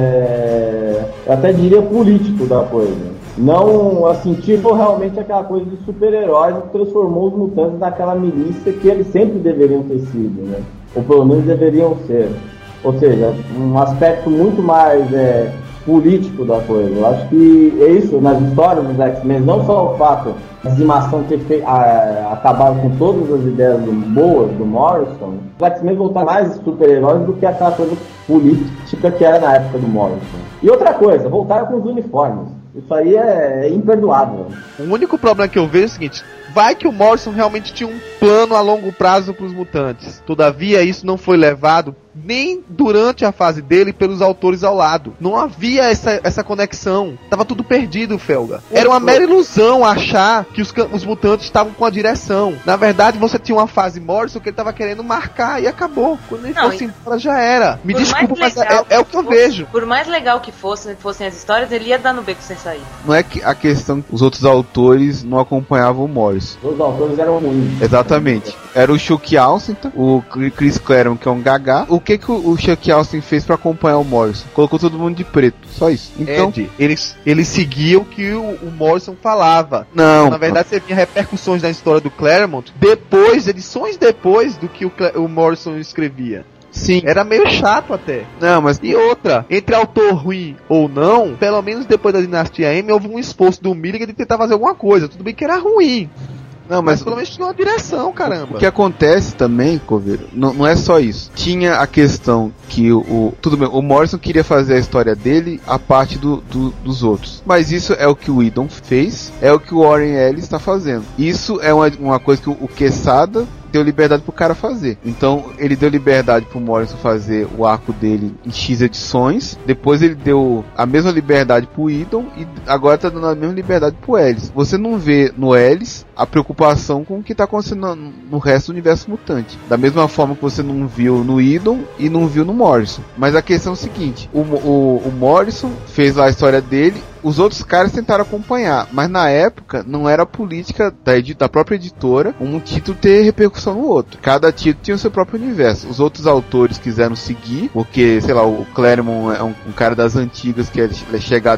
é, eu até diria político da coisa. Não, assim, tipo realmente aquela coisa de super-heróis que transformou os mutantes naquela milícia que eles sempre deveriam ter sido, né? Ou pelo menos deveriam ser. Ou seja, um aspecto muito mais é, político da coisa. Eu acho que é isso, nas histórias dos X-Men, não só o fato da dizimação ter fe- a, acabado com todas as ideias do, boas do Morrison, os X-Men voltaram mais super-heróis do que aquela coisa política que era na época do Morrison. E outra coisa, voltaram com os uniformes. Isso aí é, é imperdoável. O único problema que eu vejo é o seguinte: vai que o Morrison realmente tinha um plano a longo prazo para os mutantes. Todavia, isso não foi levado nem durante a fase dele pelos autores ao lado. Não havia essa, essa conexão. Tava tudo perdido, Felga. Era uma mera ilusão achar que os, os mutantes estavam com a direção. Na verdade, você tinha uma fase Morrison que ele tava querendo marcar e acabou. Quando ele não, fosse embora, já era. Me desculpa, mas é, é o que eu fosse, vejo. Por mais legal que fosse, fossem as histórias, ele ia dar no beco sem sair. Não é que a questão que os outros autores não acompanhavam o Morrison. Os autores eram ruins. Exatamente. Era o Chuck Austen, o Chris Claremont, que é um gaga. O que que o Chuck Austen fez pra acompanhar o Morrison? Colocou todo mundo de preto, só isso. Então, Ed, eles, eles seguiam o que o, o Morrison falava. Não. Na verdade, você tinha repercussões na história do Claremont depois, edições depois do que o, o Morrison escrevia. Sim. Era meio chato até. Não, mas... E outra, entre autor ruim ou não, pelo menos depois da Dinastia M, houve um esforço do Milligan de tentar fazer alguma coisa. Tudo bem que era ruim. Não, mas, mas pelo menos tinha uma direção, caramba. O que acontece também, Coveiro, não, não é só isso. Tinha a questão que o, o... Tudo bem, o Morrison queria fazer a história dele a parte do, do, dos outros. Mas isso é o que o Whedon fez, é o que o Warren Ellis está fazendo. Isso é uma, uma coisa que o, o Quesada deu liberdade pro cara fazer. Então, ele deu liberdade pro Morrison fazer o arco dele em X edições. Depois ele deu a mesma liberdade pro Whedon e agora tá dando a mesma liberdade pro Ellis. Você não vê no Ellis a preocupação com o que tá acontecendo no, no resto do universo mutante. Da mesma forma que você não viu no Whedon e não viu no Morrison. Mas a questão é o seguinte, o, o, o Morrison fez lá a história dele, os outros caras tentaram acompanhar, mas na época não era a política da, da própria editora um título ter repercussão no outro. Cada título tinha o seu próprio universo. Os outros autores quiseram seguir, porque, sei lá, o Claremont é um, um cara das antigas que é chegado em, em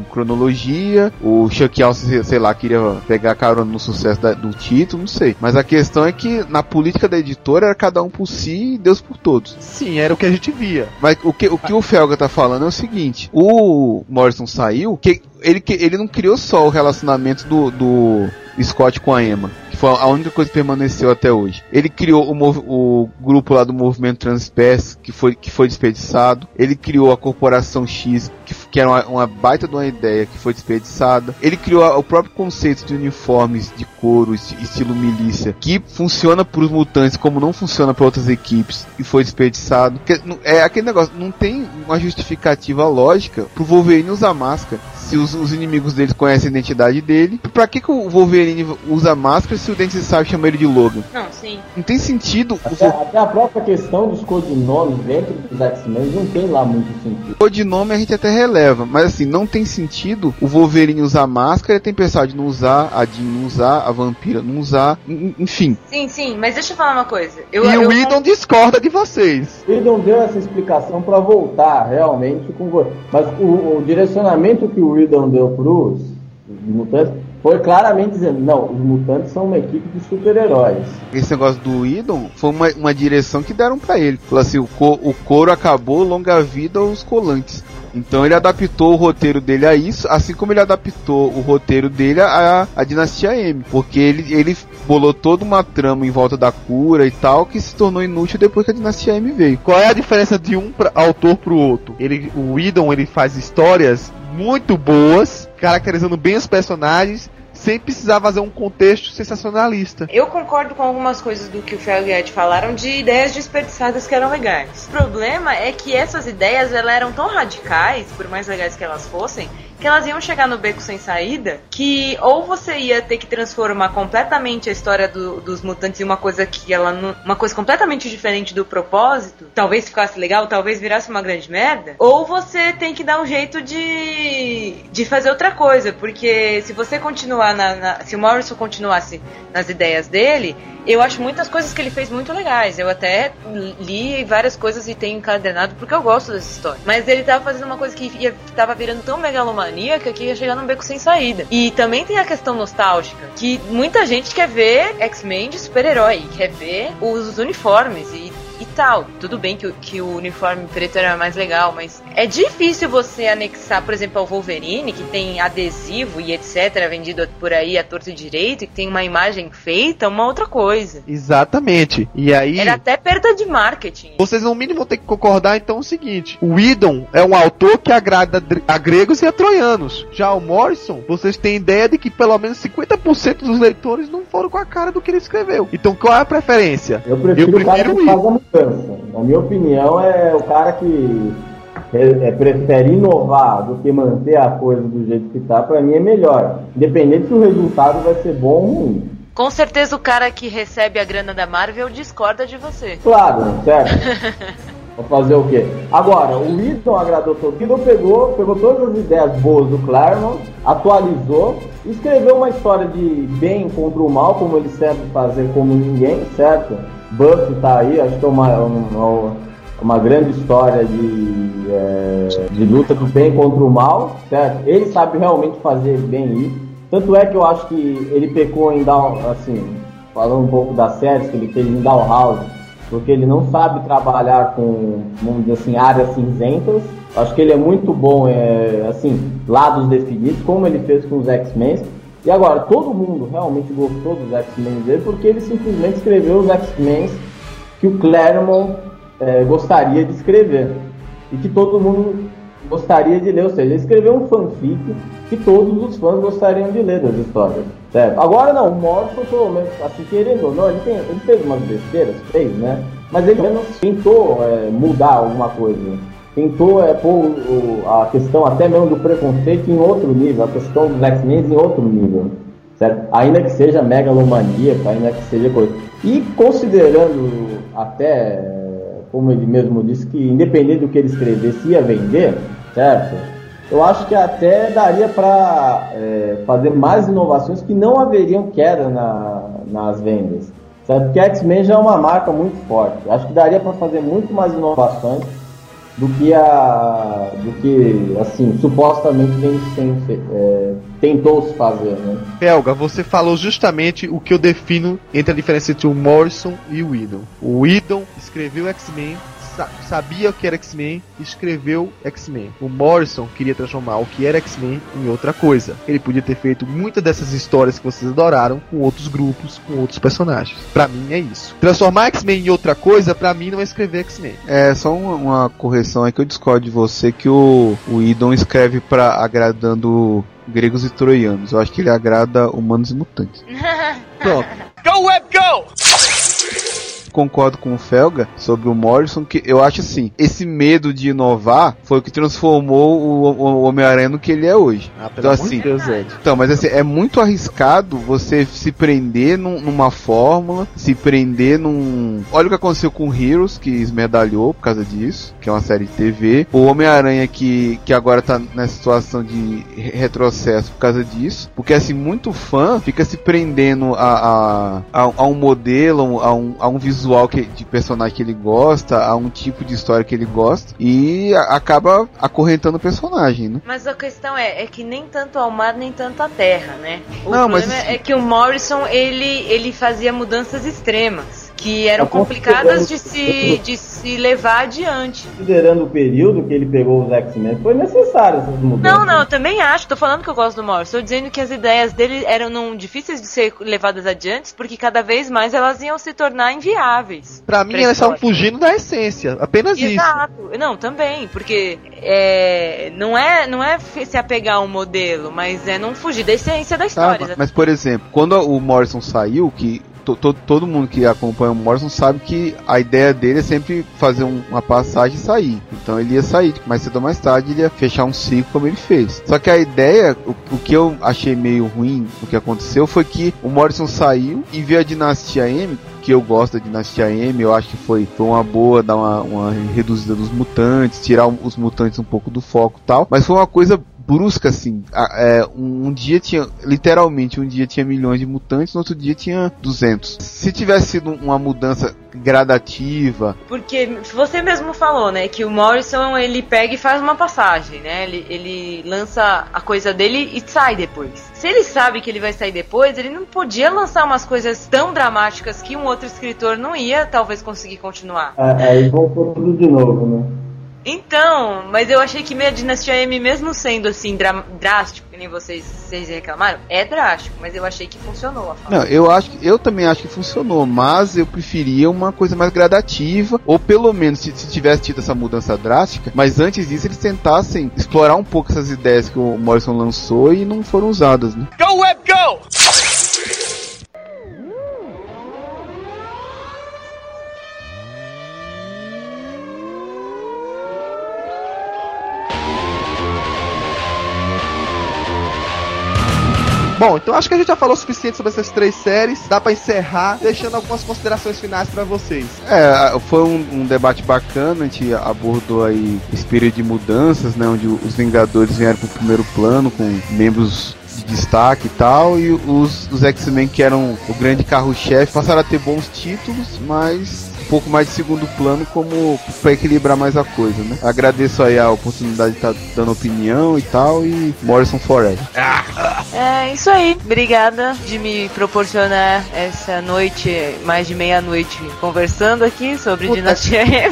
cronologia, o Chuck Alce, sei lá, queria pegar carona no sucesso da, do título, não sei. Mas a questão é que na política da editora era cada um por si e Deus por todos. Sim, era o que a gente via. Mas o que o, que o Felga tá falando é o seguinte, o Morrison saiu, que ele, que ele não criou só o relacionamento do, do Scott com a Emma, que foi a única coisa que permaneceu até hoje. Ele criou o, mov, o grupo lá do movimento Transpass, que foi, que foi desperdiçado. Ele criou a Corporação X, que, que era uma, uma baita de uma ideia, que foi desperdiçada. Ele criou a, o próprio conceito de uniformes de couro, estilo milícia, que funciona para os mutantes como não funciona para outras equipes, e foi desperdiçado. Que, é aquele negócio, não tem uma justificativa lógica pro Wolverine usar máscara. Se os, os inimigos dele conhecem a identidade dele, pra que, que o Wolverine usa máscara se o Dente sabe chama ele de Logan? Não, sim. Não tem sentido. Até, até a própria questão dos codinomes dentro dos X-Men não tem lá muito sentido. O codinome a gente até releva, mas assim, não tem sentido o Wolverine usar máscara, a Tempestade não usar, a Jean não usar, a Vampira não usar, enfim. Sim, sim, mas deixa eu falar uma coisa. Eu, e eu, o Whedon discorda de vocês. O Whedon deu essa explicação pra voltar realmente com você. Mas o, o direcionamento que o Whedon deu pros mutantes foi claramente dizendo, não, os mutantes são uma equipe de super-heróis. Esse negócio do Whedon foi uma, uma direção que deram pra ele. Falou assim, o, co, o couro acabou, longa vida aos colantes. Então ele adaptou o roteiro dele a isso, assim como ele adaptou o roteiro dele a, a Dinastia M. Porque ele, ele bolou toda uma trama em volta da cura e tal, que se tornou inútil depois que a Dinastia M veio. Qual é a diferença de um pra, autor pro outro? Ele, o Whedon, ele faz histórias muito boas, caracterizando bem os personagens, sem precisar fazer um contexto sensacionalista. Eu concordo com algumas coisas do que o Fel e o Ed falaram de ideias desperdiçadas que eram legais. O problema é que essas ideias elas eram tão radicais, por mais legais que elas fossem, que elas iam chegar no beco sem saída, que ou você ia ter que transformar completamente a história do, dos mutantes em uma coisa que ela não, uma coisa completamente diferente do propósito, talvez ficasse legal, talvez virasse uma grande merda, ou você tem que dar um jeito de, de fazer outra coisa, porque se você continuar na, na, se o Morrison continuasse nas ideias dele, eu acho muitas coisas que ele fez muito legais. Eu até li várias coisas e tenho encadernado porque eu gosto dessa história. Mas ele tava fazendo uma coisa que ia, tava virando tão megalomaníaca que ia chegar num beco sem saída. E também tem a questão nostálgica, que muita gente quer ver X-Men de super-herói, quer ver os uniformes e e tal. Tudo bem que, que o uniforme preto era mais legal, mas é difícil você anexar, por exemplo, ao Wolverine, que tem adesivo e etc, vendido por aí à torta e direito, e que tem uma imagem feita, uma outra coisa. Exatamente. E aí... Era até perda de marketing. Vocês no mínimo vão ter que concordar então o seguinte, o Whedon é um autor que agrada a gregos e a troianos. Já o Morrison, vocês têm ideia de que pelo menos cinquenta por cento dos leitores não foram com a cara do que ele escreveu. Então qual é a preferência? Eu prefiro, Eu prefiro o cara que faz a mudança. Na minha opinião, é o cara que é, é, prefere inovar do que manter a coisa do jeito que tá. Pra mim é melhor, independente se o resultado vai ser bom ou ruim. Com certeza o cara que recebe a grana da Marvel discorda de você. Claro, certo. Vou fazer o quê? Agora, o Whedon agradou todo mundo. O Whedon pegou, pegou todas as ideias boas do Claremont, atualizou, escreveu uma história de bem contra o mal, como ele serve fazer como ninguém, certo? Buffy tá aí, acho que é uma, uma, uma grande história de, é, de luta do bem contra o mal, certo? Ele sabe realmente fazer bem isso. Tanto é que eu acho que ele pecou em Down, assim, falando um pouco das séries que ele fez em Downhouse, porque ele não sabe trabalhar com, vamos dizer assim, áreas cinzentas. Acho que ele é muito bom, é, assim, lados definidos, como ele fez com os X-Men. E agora, todo mundo realmente gostou dos X-Men dele porque ele simplesmente escreveu os X-Men que o Claremont é, gostaria de escrever. E que todo mundo gostaria de ler. Ou seja, ele escreveu um fanfic que todos os fãs gostariam de ler das histórias. Certo? Agora não, o Morrison, pelo menos, assim, querendo ou não, ele, tem, ele fez umas besteiras, fez, né? Mas ele menos tentou é, mudar alguma coisa. Tentou é, pôr o, a questão até mesmo do preconceito em outro nível, a questão dos X-Men em outro nível, certo? Ainda que seja megalomaníaca, ainda que seja coisa. E considerando até, como ele mesmo disse, que independente do que ele escrevesse ia vender, certo? Eu acho que até daria para é, fazer mais inovações que não haveriam queda na, nas vendas, certo? Porque a X-Men já é uma marca muito forte. Acho que daria para fazer muito mais inovações do que a. do que, assim, supostamente vem sendo, é, tentou se fazer, né? Felga, você falou justamente o que eu defino entre a diferença entre o Morrison e o Whedon. O Whedon escreveu X-Men, sabia o que era X-Men, escreveu X-Men. O Morrison queria transformar o que era X-Men em outra coisa. Ele podia ter feito muitas dessas histórias que vocês adoraram com outros grupos, com outros personagens. Pra mim é isso. Transformar X-Men em outra coisa, pra mim não é escrever X-Men. É, só uma, uma correção aí que eu discordo de você, que o, o Whedon escreve pra agradando gregos e troianos. Eu acho que ele agrada humanos e mutantes. Pronto. Go Web Go! Concordo com o Felga sobre o Morrison, que eu acho assim, esse medo de inovar foi o que transformou o, o Homem-Aranha no que ele é hoje. Ah, então assim, Deus, Ed. então, mas assim, é muito arriscado você se prender num, numa fórmula, se prender num... Olha o que aconteceu com Heroes, que esmerdalhou por causa disso, que é uma série de T V. O Homem-Aranha que, que agora tá nessa situação de retrocesso por causa disso, porque assim, muito fã fica se prendendo a, a, a, a um modelo, a um, a um visual Que, de personagem que ele gosta, a um tipo de história que ele gosta, e a, acaba acorrentando o personagem, né? Mas a questão é, é que nem tanto ao mar, nem tanto à terra, né? O Não, problema mas... é que o Morrison, ele, ele fazia mudanças extremas, que eram Tá complicadas de se, de se levar adiante. Considerando o período que ele pegou os X-Men, foi necessário essas mudanças. Não, não, eu também acho, tô falando que eu gosto do Morrison, tô dizendo que as ideias dele eram não, difíceis de ser levadas adiante, porque cada vez mais elas iam se tornar inviáveis. Pra mim, elas estavam fugindo da essência, apenas isso. Exato, não, também, porque é, não, é, não é se apegar a um modelo, mas é não fugir da essência da história. Tá, mas, por exemplo, quando o Morrison saiu, que To, todo mundo que acompanha o Morrison sabe que a ideia dele é sempre fazer um, uma passagem e sair. Então ele ia sair, mais cedo ou mais tarde ele ia fechar um ciclo como ele fez. Só que a ideia, o, o que eu achei meio ruim, o que aconteceu foi que o Morrison saiu e veio a Dinastia M, que eu gosto da Dinastia M, eu acho que foi, foi uma boa dar uma, uma reduzida dos mutantes, tirar os mutantes um pouco do foco e tal, mas foi uma coisa brusca, assim. É, um, um dia tinha, literalmente, um dia tinha milhões de mutantes, no outro dia tinha duzentos. Se tivesse sido uma mudança gradativa... Porque você mesmo falou, né, que o Morrison, ele pega e faz uma passagem, né, ele, ele lança a coisa dele e sai depois. Se ele sabe que ele vai sair depois, ele não podia lançar umas coisas tão dramáticas que um outro escritor não ia, talvez, conseguir continuar. É, aí voltou tudo de novo, né? Então, mas eu achei que meia Dinastia M, mesmo sendo assim drá- drástico, que nem vocês, vocês reclamaram, é drástico, mas eu achei que funcionou a forma. Não, eu acho que eu também acho que funcionou, mas eu preferia uma coisa mais gradativa, ou pelo menos se, se tivesse tido essa mudança drástica, mas antes disso eles tentassem explorar um pouco essas ideias que o Morrison lançou e não foram usadas, né? Go Web Go! Bom, então acho que a gente já falou o suficiente sobre essas três séries. Dá pra encerrar, deixando algumas considerações finais pra vocês. É, foi um, um debate bacana, a gente abordou aí esse período de mudanças, né, onde os Vingadores vieram pro primeiro plano com membros de destaque e tal, e os, os X-Men, que eram o grande carro-chefe, passaram a ter bons títulos, mas um pouco mais de segundo plano, como para equilibrar mais a coisa, né? Agradeço aí a oportunidade de estar tá dando opinião e tal, e Morrison Forever. É isso aí, obrigada de me proporcionar essa noite, mais de meia-noite, conversando aqui sobre Puta. Dinastia M.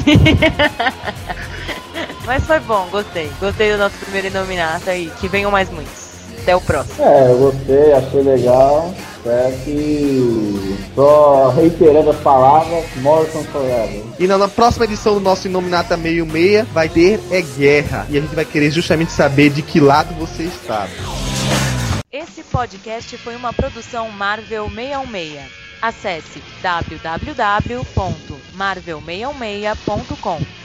Mas foi bom, gostei. Gostei do nosso primeiro Inominata e que venham mais muitos. Até o próximo. É, eu gostei, achei legal. É que, só reiterando as palavras, Morrison Forever. E na, na próxima edição do nosso Inominata sessenta e seis vai ter é guerra. E a gente vai querer justamente saber de que lado você está. Esse podcast foi uma produção Marvel sessenta e seis. Acesse w w w ponto marvel sessenta e seis ponto com.